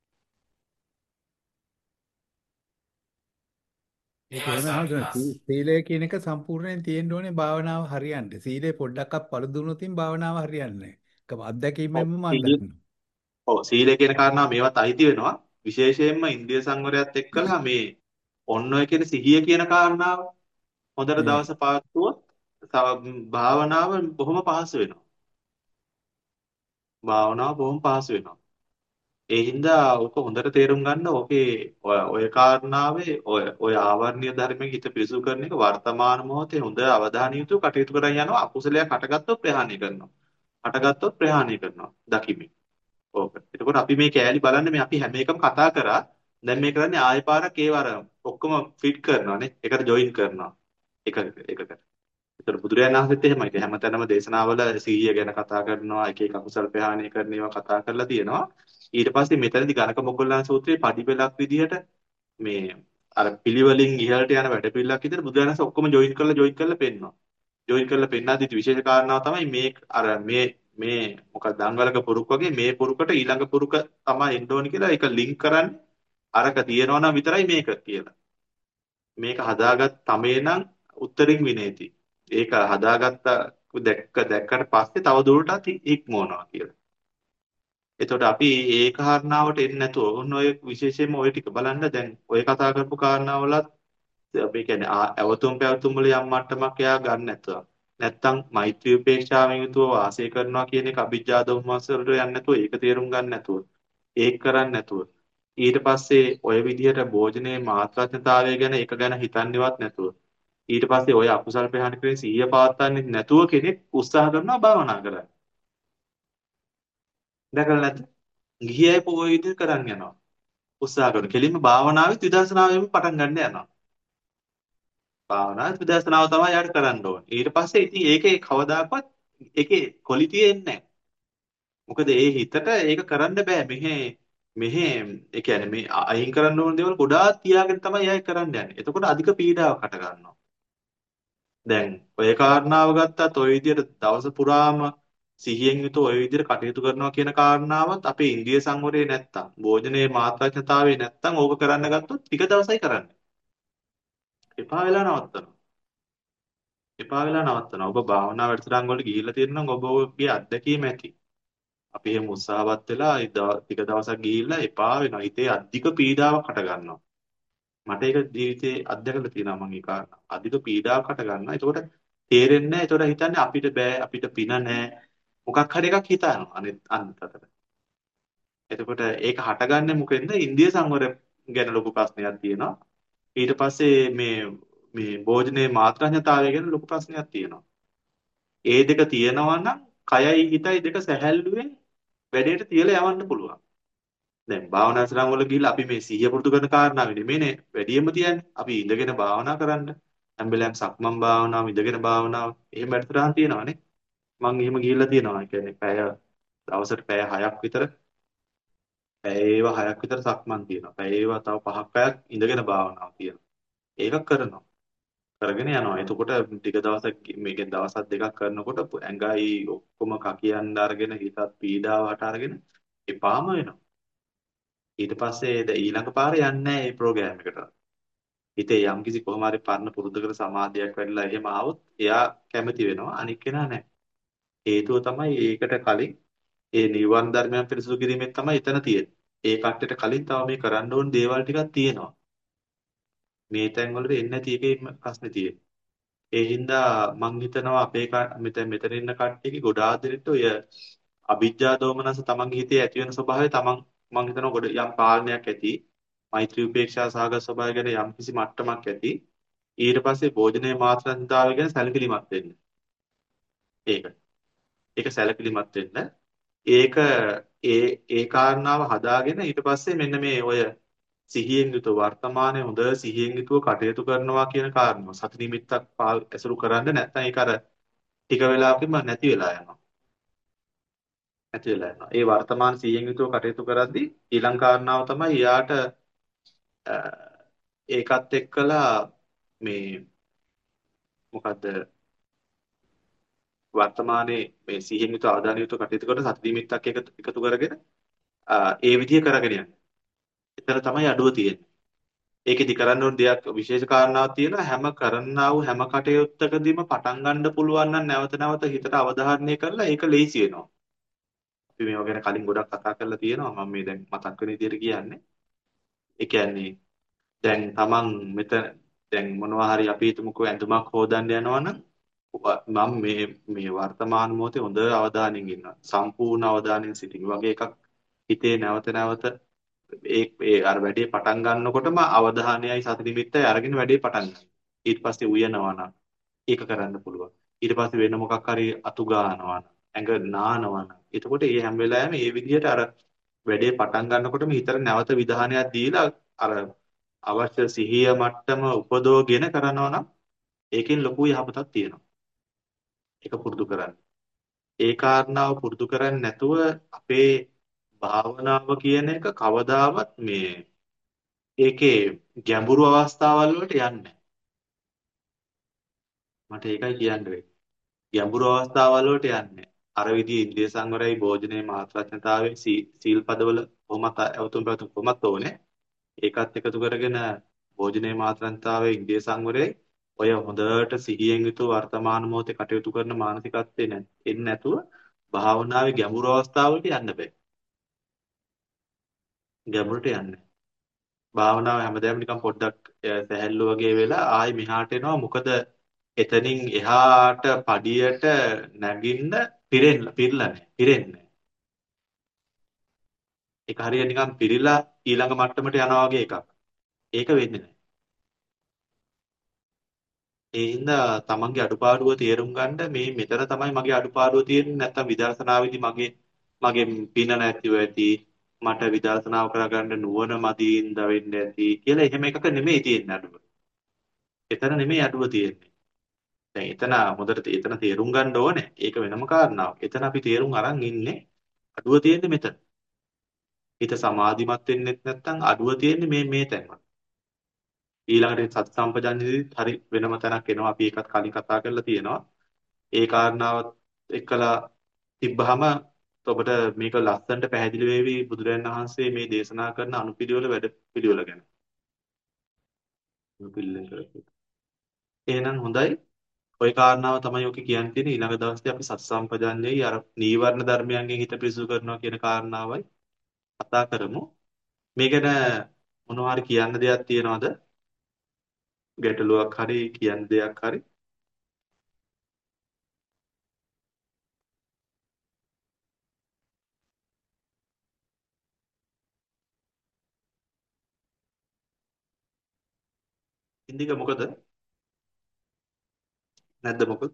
ඒක එහෙම හඳුනන සීලය කියන එක සම්පූර්ණයෙන් තියෙන්න ඕනේ භාවනාව හරියන්න. සීලේ පොඩ්ඩක්වත් පළුදු වුණොත් භාවනාව හරියන්නේ නැහැ. ඒක අත්දැකීමෙන්ම මම දන්නවා. ඔව් සීලය කියන කාරණාව මේවත් අයිති වෙනවා. විශේෂයෙන්ම ඉන්ද්‍රිය සංවරයත් එක්කලා මේ ඔන්න ඔය කියන සිහිය කියන කාරණාව හොඳට දවස පාත්තුවොත් තව භාවනාව බොහොම පහසු වෙනවා. භාවනාව බොහොම පහසු වෙනවා. ඒ හින්දා ඔක හොඳට තේරුම් ගන්න ඕකේ ඔය ඔය කාරණාවේ ඔය ඔය ආවර්ණීය ධර්මයේ හිත පිරිසුදු කරන එක වර්තමාන මොහොතේ හොඳ අවධානය යොමු කටයුතු කරන් යනවා අකුසලයක් හටගත්තොත් ප්‍රහාණය කරනවා. හටගත්තොත් ප්‍රහාණය කරනවා. දකිමින්. ඕක. එතකොට අපි මේ කෑලි බලන්න මේ අපි හැම එකම කතා කරා. දැන් මේ කරන්නේ ආයෙ පාරක් ඒව අර ඔක්කොම ෆිට කරනවානේ. ඒකට ජොයින් කරනවා. එක එකකට. ඒතර බුදුරජාණන් වහන්සේත් එහෙමයි. ඉතින් හැමතැනම දේශනාවල සීහිය ගැන කතා කරනවා, එක එක අකුසල ප්‍රහාණය කරන ඒවා කතා කරලා තියෙනවා. ඊට පස්සේ මෙතනදී ගණක මොග්ගල්ලාන සූත්‍රයේ පඩිපෙලක් විදිහට මේ අර පිළිවෙලින් ඉහළට යන වැඩපිළිවෙලක් විදිහට බුදුරජාණන් වහන්සේ ඔක්කොම ජොයින් කරලා ජොයින් කරලා පෙන්නනවා. ජොයින් කරලා පෙන්නද්දි විශේෂ කාරණාව තමයි මේ අර මේ මේ මොකක්ද දංගලක පුරුක් වගේ මේ පුරුකට ඊළඟ පුරුක තමයි එන්න ඕනි කියලා ඒක ලින්ක් කරන්නේ අරක තියෙනවා නම් විතරයි මේක කියලා. මේක හදාගත් තමේ නම් උත්තරින් විනේති. ඒක හදාගත්ත දැක්ක දැක්කට පස්සේ තව දුරටත් ඉක්මවනවා කියලා. එතකොට අපි ඒ කාරණාවට එන්නේ නැතුව ඔන්න ඔය විශේෂයෙන්ම ඔය ටික බලන්න දැන් ඔය කතා කරපු කාරණාවලත් අපි කියන්නේ ආ- ඇවතුම් පැවතුම් වල යම් මට්ටමක් එයා ගන්න නැතුව. නැත්තම් මෛත්‍රී උපේක්ෂාවෙන් යුතුව වාසය කරනවා කියන එක අභිජ්ජා දෝමනස් වලට යන්නේ නැතුව ඒක තේරුම් ගන්න නැතුව. ඒක කරන්නේ නැතුව. ඊට පස්සේ ඔය විදිහට භෝජනයේ මාත්‍රාඥතාවය ගැන ඒක ගැන හිතන්නේවත් නැතුව. ඊට පස්සේ ඔය අකුසල් ප්‍රහාණය කරගෙන සිහිය පවත්වන්නේ නැතුව කෙනෙක් උත්සාහ කරනවා භාවනා කරන්න. දැකලා නැද්ද? ගිහි අය පොයි විදිහට කරන් යනවා. උත්සාහ කරන. කෙලින්ම භාවනාවෙත් විදර්ශනාවෙම පටන් ගන්න යනවා. භාවනාවත් විදර්ශනාව තමයි යාට කරන්න ඕනේ. ඊට පස්සේ ඉතින් ඒකේ කවදාකවත් ඒකේ ක්වොලිටි එන්නේ නැහැ. මොකද ඒ හිතට ඒක කරන්න බෑ. මෙහෙ මෙහෙ ඒ කියන්නේ මේ අයින් කරන්න ඕන දේවල් ගොඩාක් තියාගෙන තමයි අය කරන්න යන්නේ. එතකොට අධික පීඩාවක් හට ගන්නවා. දැන් ඔය කාරණාව ගත්තත් ඔය විදිහට දවස පුරාම සිහියෙන් යුතුව ඔය විදිහට කටයුතු කරනවා කියන කාරණාවත් අපේ ඉන්ද්‍රිය සංවරය නැත්තම් භෝජනයේ මාත්‍රාඥතාවය නැත්තම් ඕක කරන්න ගත්තොත් ටික දවසයි කරන්නේ. එපා වෙලා නවත්තනවා. එපා වෙලා නවත්තනවා. ඔබ භාවනා වැඩසටහන් වලට ගිහිල්ලා තියෙනවා නම් ඔබ ඔබගේ අත්දැකීම ඇති. අපි එහෙම උත්සාහවත් වෙලා ඒ දව- ටික දවසක් ගිහිල්ලා එපා වෙනවා. හිතේ අධික පීඩාවක් හට ගන්නවා. මට ඒක ජීවිතේ අත්දැකලා තියෙනවා මම ඒ කාරණා. අධික පීඩාවක් හට ගන්නවා. ඒකට තේරෙන්නේ නැහැ. ඒකට හිතන්නේ අපිට බෑ, අපිට පින නැහැ. මොකක් හරි එකක් හිතනවා අනිත් අන්තතට. එතකොට ඒක හටගන්නේ මොකෙන්ද? ඉන්දිය සංවර ගැන ලොකු ප්‍රශ්නයක් තියෙනවා. ඊට පස්සේ මේ මේ භෝජනයේ මාත්‍රාඥතාවය ගැන ලොකු ප්‍රශ්නයක් තියෙනවා. ඒ දෙක තියෙනවා නම් කයයි හිතයි දෙක සැහැල්ලුවෙන් වැඩේට තියලා යවන්න පුළුවන්. දැන් භාවනා ශ්‍රම වල ගිහිල්ලා අපි මේ සිහිය පුරුදු කරන කාරණාව නෙමෙයිනේ වැඩියෙන්ම තියන්නේ. අපි ඉඳගෙන භාවනා කරන්න. හැම වෙලාවෙම සක්මන් භාවනාව, ඉඳගෙන භාවනාව එහෙම වැඩසටහන් තියෙනවානේ. මම එහෙම ගිහිල්ලා තියෙනවා. ඒ කියන්නේ පැය දවසට පැය හයක් විතර පැය ඒවා හයක් විතර සක්මන් තියෙනවා. පැය ඒවා තව පහක් පැයක් ඉඳගෙන භාවනාව තියෙනවා. ඒක කරනවා. කරගෙන යනවා. එතකොට ටික දවසක් මේකෙන් දවසක් දෙකක් කරනකොට ඇඟයි ඔක්කොම කකියන්න අරගෙන හිතත් පීඩාවට අරගෙන එපාම වෙනවා. ඊට පස්සේ ද ඊළඟ පාර යන්නේ නැහැ මේ ප්‍රෝග්‍රෑම් එකට. හිතේ යම්කිසි කොහොම හරි පරණ පුරුදු කර සමාධියක් වැඩිලා එහෙම ආවොත් එයා කැමති වෙනවා. අනික් කෙනා නැහැ. හේතුව තමයි ඒකට කලින් ඒ නිර්වාණ ධර්මයන් පිරිසුදු කිරීමෙන් තමයි එතන තියෙන්නේ. ඒ කට්ටියට කලින් තව මේ කරන්න ඕන දේවල් ටිකක් තියෙනවා. මේ තැන් වලට එන්නේ නැති එකේ ප්‍රශ්නේ තියෙන්නේ. ඒ හින්දා මං හිතනවා අපේ ක- මෙතන මෙතන ඉන්න කට්ටියගේ ගොඩාක් දෙනෙක්ට ඔය අවිජ්ජා දෝමනස තමන්ගේ හිතේ ඇති වෙන ස්වභාවය තමන් මං හිතනවා ගොඩ යම් පාලනයක් ඇති. මෛත්‍රී උපේක්ෂා සහගත ස්වභාවය ගැන යම් කිසි මට්ටමක් ඇති. ඊට පස්සේ භෝජනයේ මාත්‍රාන්තාවය ගැන සැලකිලිමත් වෙන්න. ඒක. ඒක සැලකිලිමත් වෙන්න. ඒක ඒ ඒ කාරණාව හදාගෙන ඊට පස්සේ මෙන්න මේ ඔය සිහියෙන් යුතුව වර්තමානයේ හොඳ සිහියෙන් යුතුව කටයුතු කරනවා කියන කාරණාව සති නිමිත්තක් පාල්- ඇසුරු කරන්න නැත්නම් ඒක අර ටික වෙලාවකින්ම නැති වෙලා යනවා. නැති වෙලා යනවා. ඒ වර්තමාන සිහියෙන් යුතුව කටයුතු කරද්දී ඊළඟ කාරණාව තමයි යාට ඒකත් එක්කලා මේ මොකද්ද වර්තමානයේ මේ සිහියෙන් යුතුව අවධානය යුතුව කටයුතු කරන සති නිමිත්තක් එකතු එකතු කරගෙන ආ, ඒ විදිහ කරගෙන යන්න. එතන තමයි අඩුව තියෙන්නේ. ඒකෙදි කරන්න ඕන දෙයක් විශේෂ කාරණාවක් තියෙනවා හැම කරන්නා වූ හැම කටයුත්තකදීම පටන් ගන්න පුළුවන් නම් නැවත නැවත හිතට අවධාරණය කරලා ඒක ලේසි වෙනවා. අපි මේවා ගැන කලින් ගොඩක් කතා කරලා තියෙනවා. මම මේ දැන් මතක් වෙන විදිහට කියන්නේ. ඒ කියන්නේ දැන් Taman මෙතන දැන් මොනවා හරි අපි හිතමුකෝ ඇඳුමක් හොදන්න යනවා නම් මම මේ මේ වර්තමාන මොහොතේ හොඳ අවධානයෙන් ඉන්නවා. සම්පූර්ණ අවධානයෙන් සිටින වගේ එකක් හිතේ නැවත නැවත ඒ ඒ අර වැඩේ පටන් ගන්නකොටම අවධානයයි සති නිමිත්තයි අරගෙන වැඩේ පටන් ගන්නවා. ඊට පස්සේ උයනවා නම් ඒක කරන්න පුළුවන්. ඊට පස්සේ වෙන මොකක් හරි අතු ගන්නවා නම් ඇඟ නානවා නම් එතකොට මේ හැම වෙලාවෙම මේ විදිහට අර වැඩේ පටන් ගන්නකොටම හිතට නැවත විධානයක් දීලා අර අවශ්‍ය සිහිය මට්ටම උපදවගෙන කරනවා නම් ඒකෙන් ලොකු යහපතක් තියෙනවා. ඒක පුරුදු කරන්න. ඒ කාරණාව පුරුදු කරන්නේ නැතුව අපේ භාවනාව කියන එක කවදාවත් මේ ඒකේ ගැඹුරු අවස්ථාවල් වලට යන්නේ නැහැ. මට ඒකයි කියන්න වෙන්නේ. ගැඹුරු අවස්ථාවල් වලට යන්නේ. අර විදිහේ ඉන්ද්‍රිය සංවරයි භෝජනයේ මාත්‍රාඥතාවයේ සීල් පදවල කොහොමත් අවතුම් පැතුම් කොහොමත් ඕනේ. ඒකත් එකතු කරගෙන භෝජනයේ මාත්‍රාඥතාවයේ ඉන්ද්‍රිය සංවරයේ ඔය හොඳට සිහියෙන් යුතුව වර්තමාන මොහොතේ කටයුතු කරන මානසිකත්වේ නැ එන්නේ නැතුව භාවනාවේ ගැඹුරු අවස්ථාවලට යන්න බෑ. ගැඹුරට යන්නේ. භාවනාව හැමදාම නිකන් පොඩ්ඩක් සැහැල්ලු වගේ වෙලා ආයි මෙහාට එනවා. මොකද එතනින් එහාට පඩියට නැගින්න පිරෙන්න පිරලා නැහැ. පිරෙන්නේ. ඒක හරියට නිකන් පිරීලා ඊළඟ මට්ටමට යනවා වගේ එකක්. ඒක වෙන්නේ නැහැ. ඒ හින්දා තමන්ගේ අඩුපාඩුව තේරුම් ගන්න මේ මෙතන තමයි මගේ අඩුපාඩුව තියෙන්නේ. නැත්තම් විදර්ශනාවේදී මගේ මගේ පින නැතිව ඇති. මට විදර්ශනාව කරගන්න නුවණ මදින්ද වෙන්න ඇති කියලා එහෙම එකක නෙමෙයි තියෙන්නේ අඩුව. එතන නෙමෙයි අඩුව තියෙන්නේ. දැන් එතන හොඳට එතන තේරුම් ගන්න ඕනේ. ඒක වෙනම කාරණාවක්. එතන අපි තේරුම් අරන් ඉන්නේ අඩුව තියෙන්නේ මෙතන. හිත සමාධිමත් වෙන්නෙත් නැත්නම් අඩුව තියෙන්නේ මේ මේ තැන්වල. ඊළඟට සත් සම්පජන්ණයේදී හරි වෙනම තැනක් එනවා. අපි ඒකත් කලින් කතා කරලා තියෙනවා. ඒ කාරණාවත් එක්කලා තිබ්බහම ඔබට මේක ලස්සනට පැහැදිලි වෙවි බුදුරජාණන් වහන්සේ මේ දේශනා කරන අනුපිළිවෙල වැඩ පිළිවෙල ගැන. අනුපිළිවෙල කරපු. එහෙනම් හොඳයි. ওই කාරණාව තමයි ඔක කියන්න තියෙන්නේ. ඊළඟ දවසේ අපි සත් සම්පජන්ණයේ අර නීවරණ ධර්මයන්ගෙන් හිත පිරිසුදු කරනවා කියන කාරණාවයි කතා කරමු. මේ ගැන මොනවා හරි කියන්න දෙයක් තියෙනවද? ගැටලුවක් හරි කියන්න දෙයක් හරි. ඉන්දික මොකද? නැද්ද මොකද?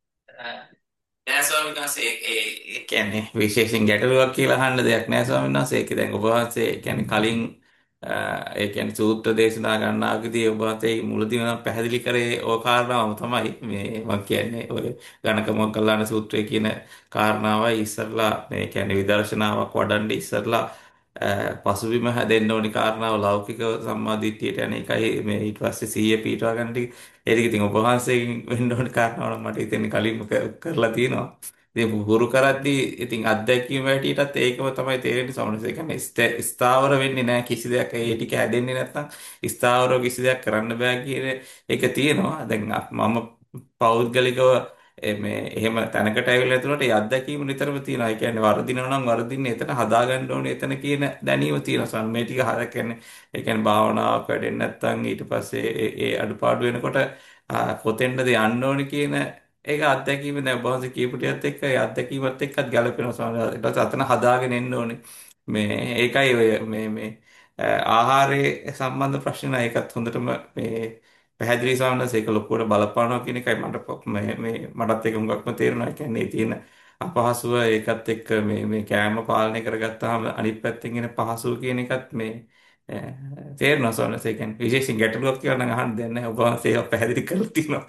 නෑ ස්වාමීන් වහන්සේ ඒ ඒ කියන්නේ විශේෂයෙන් ගැටලුවක් කියලා අහන්න දෙයක් නෑ ස්වාමීන් වහන්සේ. ඒක දැන් ඔබ වහන්සේ කියන්නේ කලින් අ, ඒ කියන්නේ සූත්‍ර දේශනා ගන්නාකදී ඔබ වහන්සේ මුලදී නම් පැහැදිලි කරේ ඕ කාරණාවම තමයි මේ මම කියන්නේ ඔය ගණක මොග්ගල්ලාන සූත්‍රයේ කියන කාරණාවයි ඉස්සරලා මේ කියන්නේ විදර්ශනාවක් වඩන්නේ ඉස්සරලා අ, පසුබිම හැදෙන්න ඕනි කාරණාව ලෞකික සම්මාදිට්ඨියට යන එකයි මේ ඊට පස්සේ සීය පීඨවා ගන්න ටික ඒක ඉතින් ඔබ වහන්සේගෙන් වෙන්න ඕන කාරණාවක් මට හිතෙන්නේ කලින්ම ක- කරලා තියෙනවා. ඉතින් හුරු කරද්දී ඉතින් අත්දැකීම හැටියටත් ඒකම තමයි තේරෙන්නේ සමහරවිට. ඒ කියන්නේ ස්ථ- ස්ථාවර වෙන්නේ නැහැ කිසි දෙයක්. ඒ ටික හැදෙන්නේ නැත්නම් ස්ථාවරව කිසි දෙයක් කරන්න බෑ කියන එක තියෙනවා. දැන් අ- මම පෞද්ගලිකව ඒ මේ එහෙම තැනකට ඇවිල්ලා එතනට ඒ අත්දැකීම නිතරම තියෙනවා. ඒ කියන්නේ වර්ධිනව නම් වර්ධින්නේ එතන හදාගන්න ඕනේ එතන කියන දැනීම තියෙනවා. සමහර මේ ටික හර කියන්නේ ඒ කියන්නේ භාවනාවක් වැඩෙන්නේ නැත්නම් ඊට පස්සේ ඒ ඒ අඩුපාඩු වෙනකොට ආ, කොතෙන්ද යන්න ඕනේ කියන ඒක අත්දැකීම දැන් බොහොම කියපු ටිකත් එක්ක ඒ අත්දැකීමත් එක්කත් ගැලපෙනවා සමහරවිට. ඊට පස්සේ අතන හදාගෙන එන්න ඕනේ. මේ ඒකයි ඔය මේ මේ ආ, ආහාරයේ සම්බන්ධ ප්‍රශ්න ඒකත් හොඳටම මේ පැහැදිලි සමහරවිට ඒක ලොකුවට බලපානවා කියන එකයි මට පො- මේ මේ මටත් ඒක හුඟක්ම තේරෙනවා. ඒ කියන්නේ තියෙන අපහසුව ඒකත් එක්ක මේ මේ කෑම පාලනය කරගත්තාම අනිත් පැත්තෙන් එන පහසුව කියන එකත් මේ ඈ, තේරෙනවා සෝනස් ඒ කියන්නේ විශේෂයෙන් ගැටලුවක් කියලා නම් අහන්න දෙයක් නැහැ. ඔබ වහන්සේ ඒවා පැහැදිලි කරලා තියෙනවා.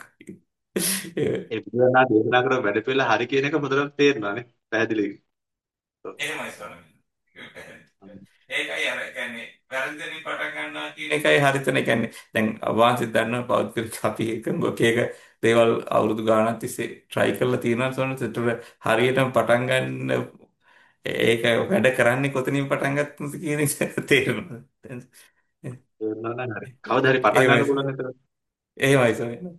ඒ බුදුරණා දේශනා කරන වැඩ පිළිවෙල හරි කියන එක මුදලට තේරෙනවානේ. පැහැදිලි. ඔව්. එහෙමයි ස්වාමීනි. ඒකයි අර කියන්නේ වැරදි දෙනින් පටන් ගන්නවා කියන එකයි හරිතන. ඒ කියන්නේ දැන් අවාන්සිත දන්නවා පෞද්ගලික අපි එක එක එක දේවල් අවුරුදු ගාණක් තිස්සේ try කරලා තියෙනවා සෝනස්. ඒතර හරියටම පටන් ගන්න ඒක වැඩ කරන්නේ කොතනින් පටන් ගත්තද කියන එක තේරෙනවා. තේරුණා නම් හරි. කවදා හරි පටන් එහෙමයි ගන්න පුළුවන් නේද? එහෙමයි ස්වාමීනි.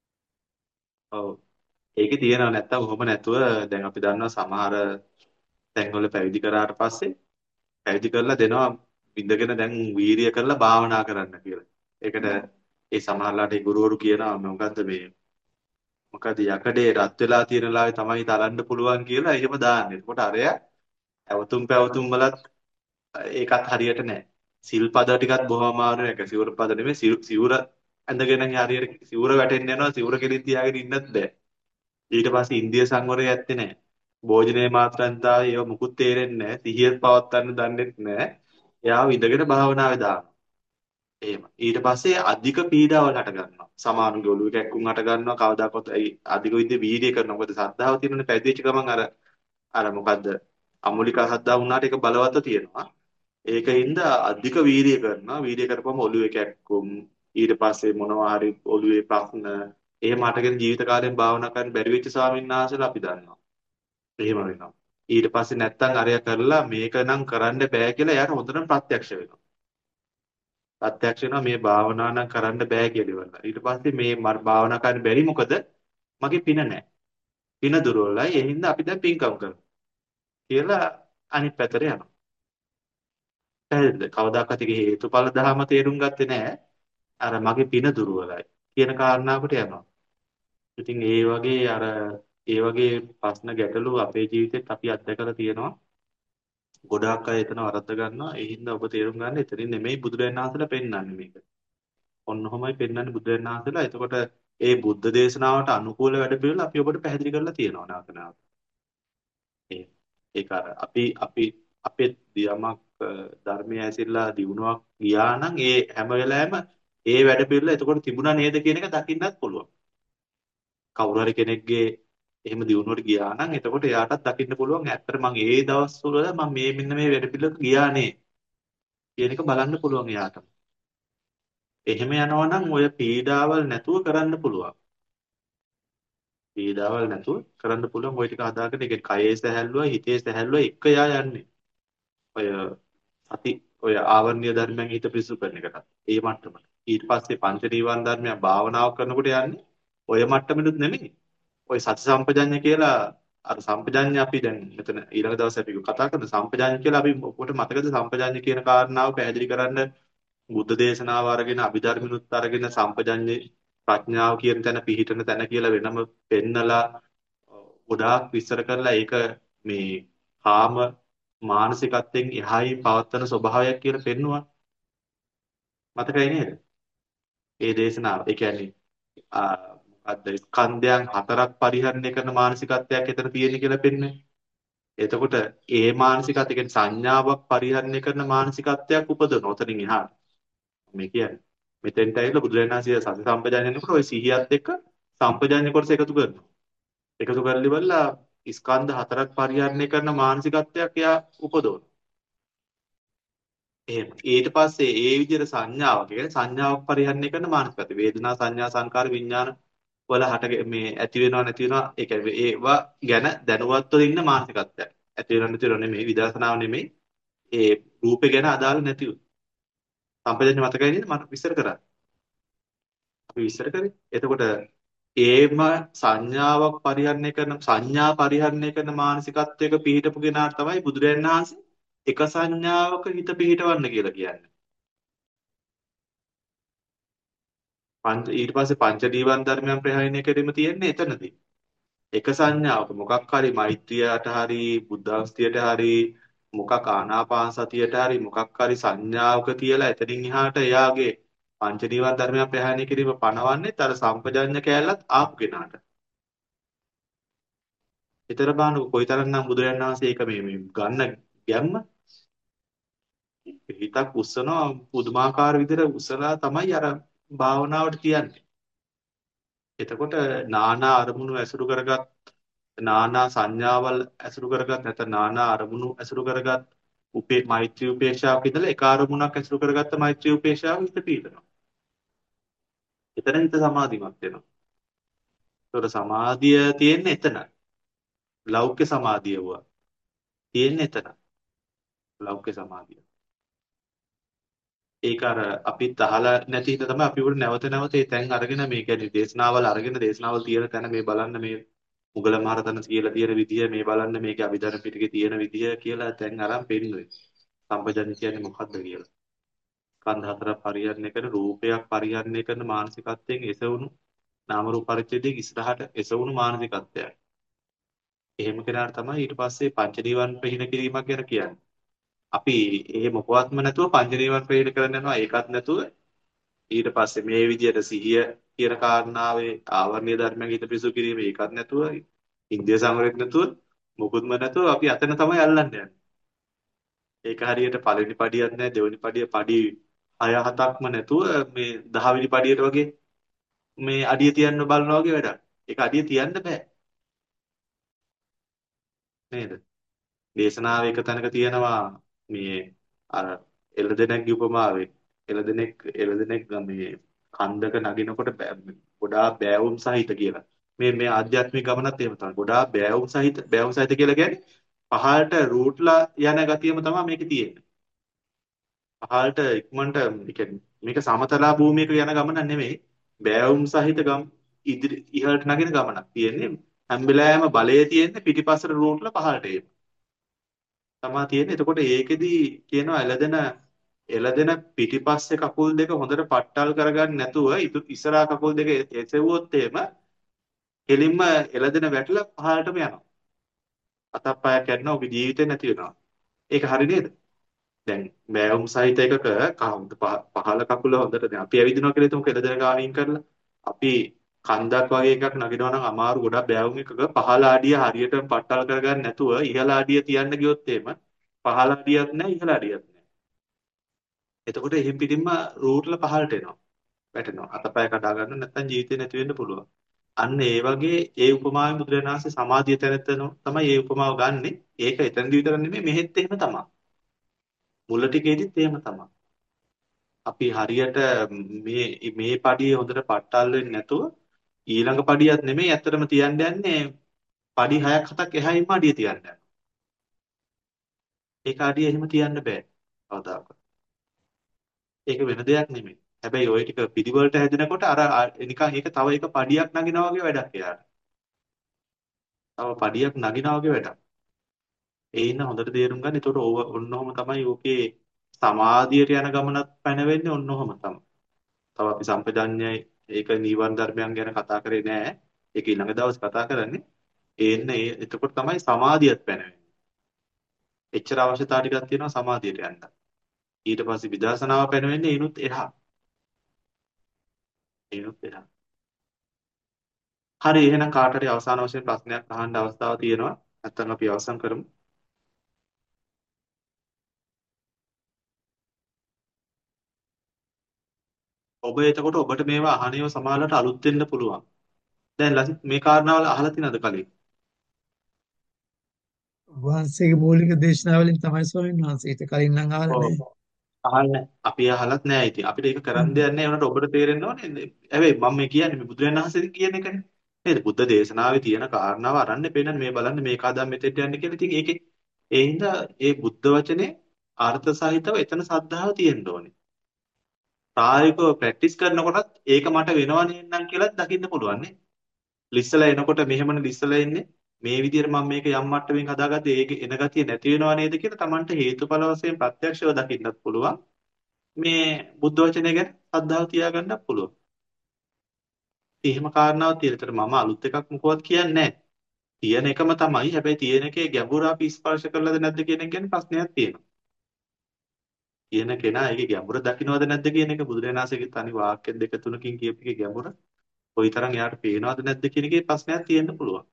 ඔව්. ඒකේ තියෙනව නැත්තම් කොහොම නැතුව දැන් අපි දන්නවා සමහර තැන්වල පැවිදි කරාට පස්සේ පැවිදි කරලා දෙනවා විඳගෙන දැන් වීරිය කරලා භාවනා කරන්න කියලා. ඒකට ඒ සමහරලාට ඒ ගුරුවරු කියනවා මොකද්ද මේ මොකද යකඩේ රත් වෙලා තියෙන ලාවේ තමයි තලන්න පුළුවන් කියලා එහෙම දාන්නේ. එතකොට අරයා ඇවතුම් පැවතුම් වලත් ඒකත් හරියට නැහැ. සිල්පද ටිකත් බොහොම අමාරු එක. සිවුර පද නෙමෙයි සිවු- සිවුර ඇඳගෙන හරියට සිවුර වැටෙන්න යනවා. සිවුර කෙලින් තියාගෙන ඉන්නත් බෑ. ඊට පස්සේ ඉන්දිය සංවරය ඇත්තේ නැහැ. භෝජනයේ මාත්‍රන්තාවය ඒව මුකුත් තේරෙන්නේ නැහැ. සිහිය පවත්වන්න දන්නෙත් නැහැ. එයාව ඉඳගෙන භාවනාවේ දානවා. එහෙම. ඊට පස්සේ අධික පීඩාවල් හට ගන්නවා. සමානුගේ ඔළුවේ කැක්කුම් හට ගන්නවා. කවදාකවත් ඒ අධික විදිහේ වීර්ය කරනවා. මොකද සද්ධාව තියෙනනේ පැවිදිච්ච ගමන් අර අර මොකද්ද? අමුලිකා සද්ධා වුණාට ඒක බලවත්ව තියෙනවා. ඒකින්ද අධික වීර්ය කරනවා. වීර්ය කරපුවම ඔළුවේ කැක්කුම් ඊට පස්සේ මොනවා හරි ඔළුවේ ප්‍රශ්න එහෙම හටගෙන ජීවිත කාලෙම භාවනා කරන්න බැරි වෙච්ච ස්වාමීන් වහන්සේලා අපි දන්නවා. එහෙම වෙනවා. ඊට පස්සේ නැත්තම් අරය කරලා මේක නම් කරන්න බෑ කියලා එයාට හොඳටම ප්‍රත්‍යක්ෂ වෙනවා. ප්‍රත්‍යක්ෂ වෙනවා මේ භාවනා නම් කරන්න බෑ කියලා ඉවරලා. ඊට පස්සේ මේ මම භාවනා කරන්න බැරි මොකද? මගේ පින නැහැ. පින දුර්වලයි. ඒ හින්දා අපි දැන් පින්කම් කරමු කියලා අනිත් පැත්තට යනවා. පැහැදිලිද? කවදාකවත් ඒක හේතුඵල ධර්ම තේරුම් ගත්තේ නැහැ. අර මගේ පින දුර්වලයි කියන කාරණාවකට යනවා. ඉතින් ඒ වගේ අර ඒ වගේ ප්‍රශ්න ගැටලු අපේ ජීවිතේත් අපි අත්දැකලා තියෙනවා. ගොඩාක් අය එතන වරද්ද ගන්නවා. ඒ හින්දා ඔබ තේරුම් ගන්න එතනින් නෙමෙයි බුදුරජාණන් වහන්සේලා පෙන්වන්නේ මේක. ඔන්නෝමයි පෙන්වන්නේ බුදුරජාණන් වහන්සේලා. එතකොට ඒ බුද්ධ දේශනාවට අනුකූල වැඩ පිළිවෙල අපි ඔබට පැහැදිලි කරලා තියෙනවා නැවත නැවත. ඒ ඒක අර අපි අපි අපේ යමක් ධර්මයේ ඇසිරලා දිනුවක් ගියා නම් ඒ හැම වෙලාවෙම ඒ වැඩ පිළිවෙල එතකොට තිබුණා නේද කියන එක දකින්නත් පුළුවන්. කවුරු හරි කෙනෙක්ගේ එහෙම දිනුවට ගියා නම් එතකොට එයාටත් දකින්න පුළුවන් ඇත්තට මම ඒ දවස්වල මම මේ මෙන්න මේ වැඩ පිළිවෙලක ගියානේ කියන එක බලන්න පුළුවන් එයාට. එහෙම යනවා නම් ඔය පීඩාවල් නැතුව කරන්න පුළුවන්. පීඩාවල් නැතුව කරන්න පුළුවන් ওই ටික හදාගෙන ඒ කයේ සැහැල්ලුවයි හිතේ සැහැල්ලුවයි එක යා යන්නේ. ඔය සති ඔය ආවර්ණීය ධර්මයන් හිත පිසු කරන එකට. ඒ මට්ටමට. ඊට පස්සේ පංච නීවරණ ධර්මයන් භාවනාව කරනකොට යන්නේ ඔය මට්ටමෙනුත් නෙමෙයි. ඔය සති සම්පජඤ්ඤ කියලා අර සම්පජඤ්ඤ අපි දැන් මෙතන ඊළඟ දවසේ අපි කතා කරන සම්පජඤ්ඤ කියලා අපි ඔකට මතකද සම්පජඤ්ඤ කියන කාරණාව පැහැදිලි කරන්න බුද්ධ දේශනාව අරගෙන අභිධර්මිනුත් අරගෙන සම්පජඤ්ඤේ ප්‍රඥාව කියන තැන පිහිටන තැන කියලා වෙනම පෙන්නලා ගොඩාක් විස්තර කරලා ඒක මේ කාම මානසිකත්වයෙන් එහායි පවත්තන ස්වභාවයක් කියලා පෙන්නුවා. මතකයි නේද? ඒ දේශනාව. ඒ කියන්නේ ආ මොකද්ද ස්කන්ධයන් හතරක් පරිහරණය කරන මානසිකත්වයක් එතන තියෙන කියලා පෙන්වන්නේ. එතකොට ඒ මානසිකත්වය කියන්නේ සංඥාවක් පරිහරණය කරන මානසිකත්වයක් උපදවන. ඔතනින් එහාට. මේ කියන්නේ මෙතෙන්ට ඇවිල්ලා බුදුරජාණන් වහන්සේ සති සම්පජාඤ්ඤයනකොට ওই සිහියත් එක්ක සම්පජාඤ්ඤ කොටස එකතු කරනවා. එකතු කරලා ඉවරලා ස්කන්ධ හතරක් පරිහරණය කරන මානසිකත්වයක් එයා උපදවනවා. එහෙම. ඊට පස්සේ ඒ විදිහට සංඥාවක් කියන්නේ සංඥාවක් පරිහරණය කරන මානසිකත්වය. වේදනා සංඥා සංකාර විඥාන වල හට මේ ඇති වෙනවා නැති වෙනවා ඒ කියන්නේ ඒවා ගැන දැනුවත්ව ඉන්න මානසිකත්වයක්. ඇති වෙනව නැති වෙනව නෙමෙයි විදර්ශනාව නෙමෙයි. ඒ රූපේ ගැන අදාළ නැතිව. සම්පජාඤ්ඤ මතකයි නේද මම විස්තර කරා. අපි විස්තර කරේ. එතකොට ඒම සංඥාවක් පරිහරණය කරන සංඥා පරිහරණය කරන මානසිකත්වයක පිහිටපු කෙනාට තමයි බුදුරජාණන් වහන්සේ එක සංඥාවක හිත පිහිටවන්න කියලා කියන්නේ. පංච ඊට පස්සේ පංච නීවරණ ධර්මයන් ප්‍රහාණය කිරීම තියෙන්නේ එතනදී. එක සංඥාවක මොකක් හරි මෛත්‍රියට හරි බුද්ධාස්තියට හරි මොකක් ආනාපාන සතියට හරි මොකක් හරි සංඥාවක කියලා එතනින් එහාට එයාගේ පංච නීවරණ ධර්මයන් ප්‍රහාණය කිරීම පනවන්නේ තර සම්පජඤ්ඤ කැලලත් ආපු කෙනාට. ඊතර බානු කොයිතරම්නම් බුදුරජාණන් වහන්සේ ඒක මේ මේ ගන්න ගැම්ම හිතක් උස්සනවා පුදුමාකාර විදිහට උස්සලා තමයි අර භාවනාවට තියන්නේ. එතකොට නානා අරමුණු ඇසුරු කරගත් නානා සංඥාවල් ඇසුරු කරගත් නැත්නම් නානා අරමුණු ඇසුරු කරගත් උපේ මෛත්‍රී උපේක්ෂාවක ඉඳලා එක අරමුණක් ඇසුරු කරගත්ත මෛත්‍රී උපේක්ෂාව හිත පීඩනවා. එතන හිත සමාධිමත් වෙනවා. ඒතකොට සමාධිය තියෙන්නේ එතන. ලෞකික සමාධිය වුණා. තියෙන්නේ එතන. ලෞකික සමාධිය. ඒක අර අපිත් අහලා නැති හින්දා තමයි අපි උඩ නැවත නැවත ඒ තැන් අරගෙන මේ කියන්නේ දේශනාවල් අරගෙන දේශනාවල් තියෙන තැන මේ බලන්න මේ මුගල මහරතන කියලා තියෙන විදිය මේ බලන්න මේකේ අභිධර්ම පිටකේ තියෙන විදිය කියලා තැන් අරන් පෙන්නුවේ. සම්පජන්‍ය කියන්නේ මොකක්ද කියලා. ස්කන්ධ හතර පරිහරණය කරන රූපයක් පරිහරණය කරන මානසිකත්වයෙන් එසවුණු නාම රූප පරිච්ඡේදයේ ඉස්සරහට එසවුණු මානසිකත්වයක්. එහෙම කෙනාට තමයි ඊට පස්සේ පංච නීවරණ ප්‍රහීන කිරීමක් ගැන කියන්නේ. අපි එහෙ මොකවත්ම නැතුව පංච නීවරණ ප්‍රහීන කරන්න යනවා. ඒකත් නැතුව ඊට පස්සේ මේ විදියට සිහිය කියන කාරණාවේ ආවර්ණීය ධර්මයන් හිත පිසු කිරීම ඒකත් නැතුව ඉන්දිය සංවරයක් නැතුව මොකුත්ම නැතුව අපි අතන තමයි අල්ලන්නේ යන්නේ. ඒක හරියට පළවෙනි පඩියක් නැහැ දෙවෙනි පඩිය පඩි හය හතක්ම නැතුව මේ දහ වෙනි පඩියට වගේ මේ අඩිය තියන්න බලනවා වගේ වැඩක්. ඒක අඩිය තියන්න බෑ නේද? දේශනාවේ එක තැනක තියෙනවා මේ අර එළදෙනෙක්ගේ උපමාවේ එළදෙනෙක් එළදෙනෙක් මේ කන්දක නගිනකොට බෑ- ගොඩාක් බෑවුම් සහිත කියලා. මේ මේ ආධ්‍යාත්මික ගමනත් එහෙම තමයි. ගොඩාක් බෑවුම් සහිත බෑවුම් සහිත කියලා කියන්නේ පහළට රූට්ලා යන ගතියම තමයි මේකේ තියෙන්නේ. පහළට ඉක්මනට ඒ කියන්නේ මේක සමතලා භූමියක යන ගමන නෙමෙයි. බෑවුම් සහිත ගම් ඉදිරි ඉහළට නගින ගමනක් තියෙන්නේ. හැම වෙලාවෙම බලය තියෙන්නේ පිටිපස්සට රූට්ලා පහළට එන්න. තමා තියෙන්නේ. එතකොට ඒකෙදි කියනවා එළදෙන එළදෙන පිටිපස්සේ කකුල් දෙක හොඳට පට්ටල් කරගන්න නැතුව ඉතු ඉස්සරහා කකුල් දෙක එසෙව්වොත් එහෙම කෙලින්ම එළදෙන වැටලා පහළටම යනවා. අතප්පයක් කැඩෙනවා. ඔබේ ජීවිතේ නැති වෙනවා. ඒක හරි නේද? දැන් බෑවුම් සහිත එකක කවුද පහළ කකුල හොඳට දැන් අපි ඇවිදිනවා කියලා හිතමු එළදෙන ගානින් කරලා. අපි කන්දක් වගේ එකක් නගිනවා නම් අමාරු ගොඩක් බෑවුම් එකක පහළ ආඩිය හරියටම පට්ටල් කරගන්න නැතුව ඉහළ ආඩිය තියන්න ගියොත් එහෙම පහළ අඩියක් නැහැ ඉහළ අඩියක් නැහැ. එතකොට එහෙම් පිටින්ම රූට්ල පහළට එනවා. වැටෙනවා. අතපය කඩා ගන්න නැත්නම් ජීවිතේ නැති වෙන්න පුළුවන්. අන්න ඒ වගේ ඒ උපමාවෙන් බුදුරජාණන් වහන්සේ සමාධිය තැනතන තමයි ඒ උපමාව ගන්නෙ. ඒක එතනදි විතර නෙමෙයි මෙහෙත් එහෙම තමයි. මුල ටිකේදීත් එහෙම තමයි. අපි හරියට මේ මේ පඩියේ හොඳට පට්ටල් වෙන්නේ නැතුව ඊළඟ පඩියක් නෙමෙයි ඇත්තටම තියන්න යන්නේ පඩි හයක් හතක් එහායින්ම අඩිය තියන්න යනවා. ඒක අඩිය එහෙම තියන්න බෑ. කවදාකවත්. ඒක වෙන දෙයක් නෙමෙයි. හැබැයි ওই ටික පිළිවෙලට හැදෙනකොට අර අ- නිකන් ඒක තව එක පඩියක් නගිනවා වගේ වැඩක් එයාට. තව පඩියක් නගිනවා වගේ වැඩක්. ඒ ඉන්න හොඳට තේරුම් ගන්න. ඒතකොට ඕව ඔන්නෝම තමයි ඕකේ සමාධියට යන ගමනත් පැනවෙන්නේ ඔන්නෝම තමයි. තව අපි සම්පජඤ්ඤය ඒක නීවරණ ධර්මයන් ගැන කතා කරේ නෑ. ඒක ඊළඟ දවස් කතා කරන්නේ. ඒන්න ඒ එතකොට තමයි සමාධියත් පැනවෙන්නේ. එච්චර අවශ්‍යතාව ටිකක් තියෙනවා සමාධියට යන්න. ඊට පස්සේ විදර්ශනාව පැනවෙන්නේ ඒනුත් එහා. ඒනුත් එහා. හරි එහෙනම් කාට හරි අවසාන වශයෙන් ප්‍රශ්නයක් අහන්න අවස්ථාවක් තියෙනවා. නැත්නම් අපි අවසන් කරමු. ඔබ එතකොට ඔබට මේවා අහනේව සමාජලට අලුත් වෙන්න පුළුවන්. දැන් ලසිත් මේ කාරණාවල අහලා තියෙනවද කලින්? වහන්සේගේ මූලික දේශනාවලින් තමයි ස්වාමීන් වහන්සේ ඊට කලින් නම් අහලා ඔව්. නැහැ. අහන්නේ. අපි අහලත් නෑ ඉතින්. අපිට ඒක කරන්න හ්ම්. දෙයක් නෑ. උනට ඔබට තේරෙන්න ඕනේ. හැබැයි මම මේ කියන්නේ මේ බුදුරජාණන් වහන්සේ කියන එකනේ. නේද? බුද්ධ දේශනාවේ තියෙන කාරණාව අරන්නේ පේනන්නේ මේ බලන්න මේක අදන් මෙතෙන්ට යන්නේ කියලා. ඉතින් ඒකේ ඒ හින්දා ඒ බුද්ධ වචනේ අර්ථ සහිතව එතන සද්ධාව තියෙන්න ඕනේ. ප්‍රායෝගිකව ප්‍රැක්ටිස් කරනකොටත් ඒක මට වෙනව නේන්නම් කියලා දකින්න පුළුවන් නේ. ලිස්සලා එනකොට මෙහෙමනේ ලිස්සලා එන්නේ. මේ විදිහට මම මේක යම් මට්ටමින් හදාගත්තේ ඒක එන ගතිය නැති වෙනව නේද කියලා Tamanට හේතුඵල වශයෙන් ප්‍රත්‍යක්ෂව දකින්නත් පුළුවන්. මේ බුද්ධ වචනය ගැන ශ්‍රද්ධාව තියාගන්නත් පුළුවන්. එහෙම කාරණාවක් තියෙනතර මම අලුත් එකක් මොකවත් කියන්නේ නැහැ. තියෙන එකම තමයි. හැබැයි තියෙන එකේ ගැඹුර අපි ස්පර්ශ කරලාද නැද්ද කියන එක ගැන ප්‍රශ්නයක් තියෙනවා. කියන කෙනා ඒකේ ගැඹුර දකින්නවද නැද්ද කියන එක බුදුරජාණන්සේගේ තනි වාක්‍ය දෙක තුනකින් කියපු එකේ ගැඹුර කොයිතරම් එයාට පේනවද නැද්ද කියන එකේ ප්‍රශ්නයක් තියෙන්න පුළුවන්.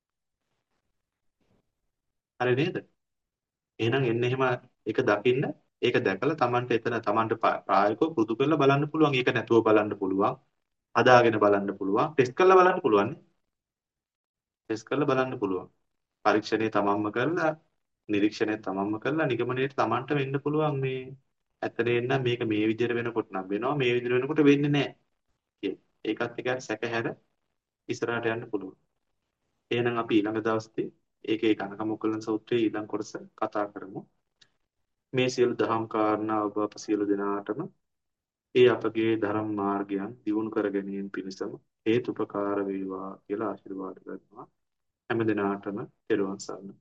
හරි නේද? එහෙනම් එන්න එහෙම ඒක දකින්න ඒක දැකලා Tamanට එතන Tamanට ප්‍රායෝගිකව පුරුදු කරලා බලන්න පුළුවන්. ඒක නැතුව බලන්න පුළුවන්. හදාගෙන බලන්න පුළුවන්. ටෙස්ට් කරලා බලන්න පුළුවන්. ටෙස්ට් කරලා බලන්න පුළුවන්. පරීක්ෂණය තමන්ම කරලා නිරීක්ෂණය තමන්ම කරලා නිගමනයට තමන්ට වෙන්න පුළුවන් මේ ඇත්තට එන්න මේක මේ විදිහට වෙනකොට නම් වෙනවා මේ විදිහට වෙනකොට වෙන්නේ නැහැ කියන. ඒකත් එක්ක සැකහැර ඉස්සරහට යන්න පුළුවන්. එහෙනම් අපි ඊළඟ දවසේ ඒකේ කනකමුක්කලන සූත්‍රයේ ඊළඟ කොටස කතා කරමු. මේ සියලු දහම් කාරණා ඔබ අප සියලු දෙනාටම ඒ අපගේ ධර්ම මාර්ගයන් දියුණු කර ගැනීම පිණිසම හේතුපකාර වේවා කියලා ආශිර්වාද කරනවා. හැම දිනාටම පෙරවන් සරණයි.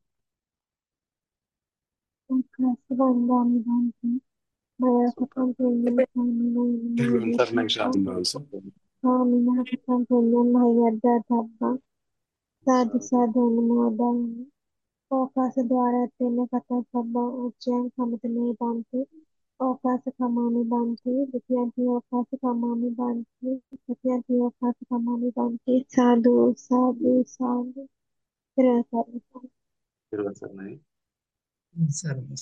Gracias, Bandhan. Vaya a සුප. compartir el camino පෙරවන් සරණයි de ශාන්තිවංශ. කාමිනහකම් පුඤ්ඤං මහියද්දා තබ්බං සාදු සාදු අනුමෝදාමි. ඕකාස ద్వාරත්තේන කතං සබ්බං උච්චයං කමතමේ බන්ති. ඕකාස කමාමි බන්ති. ဒ ුතියංපි ඕකාස කමාමි බන්ති. තතියංපි ඕකාස කමාමි බන්ති. සාදු සාදු සාදු. ත්‍රිවසරණයි. ඊට පස්සේ සර්ව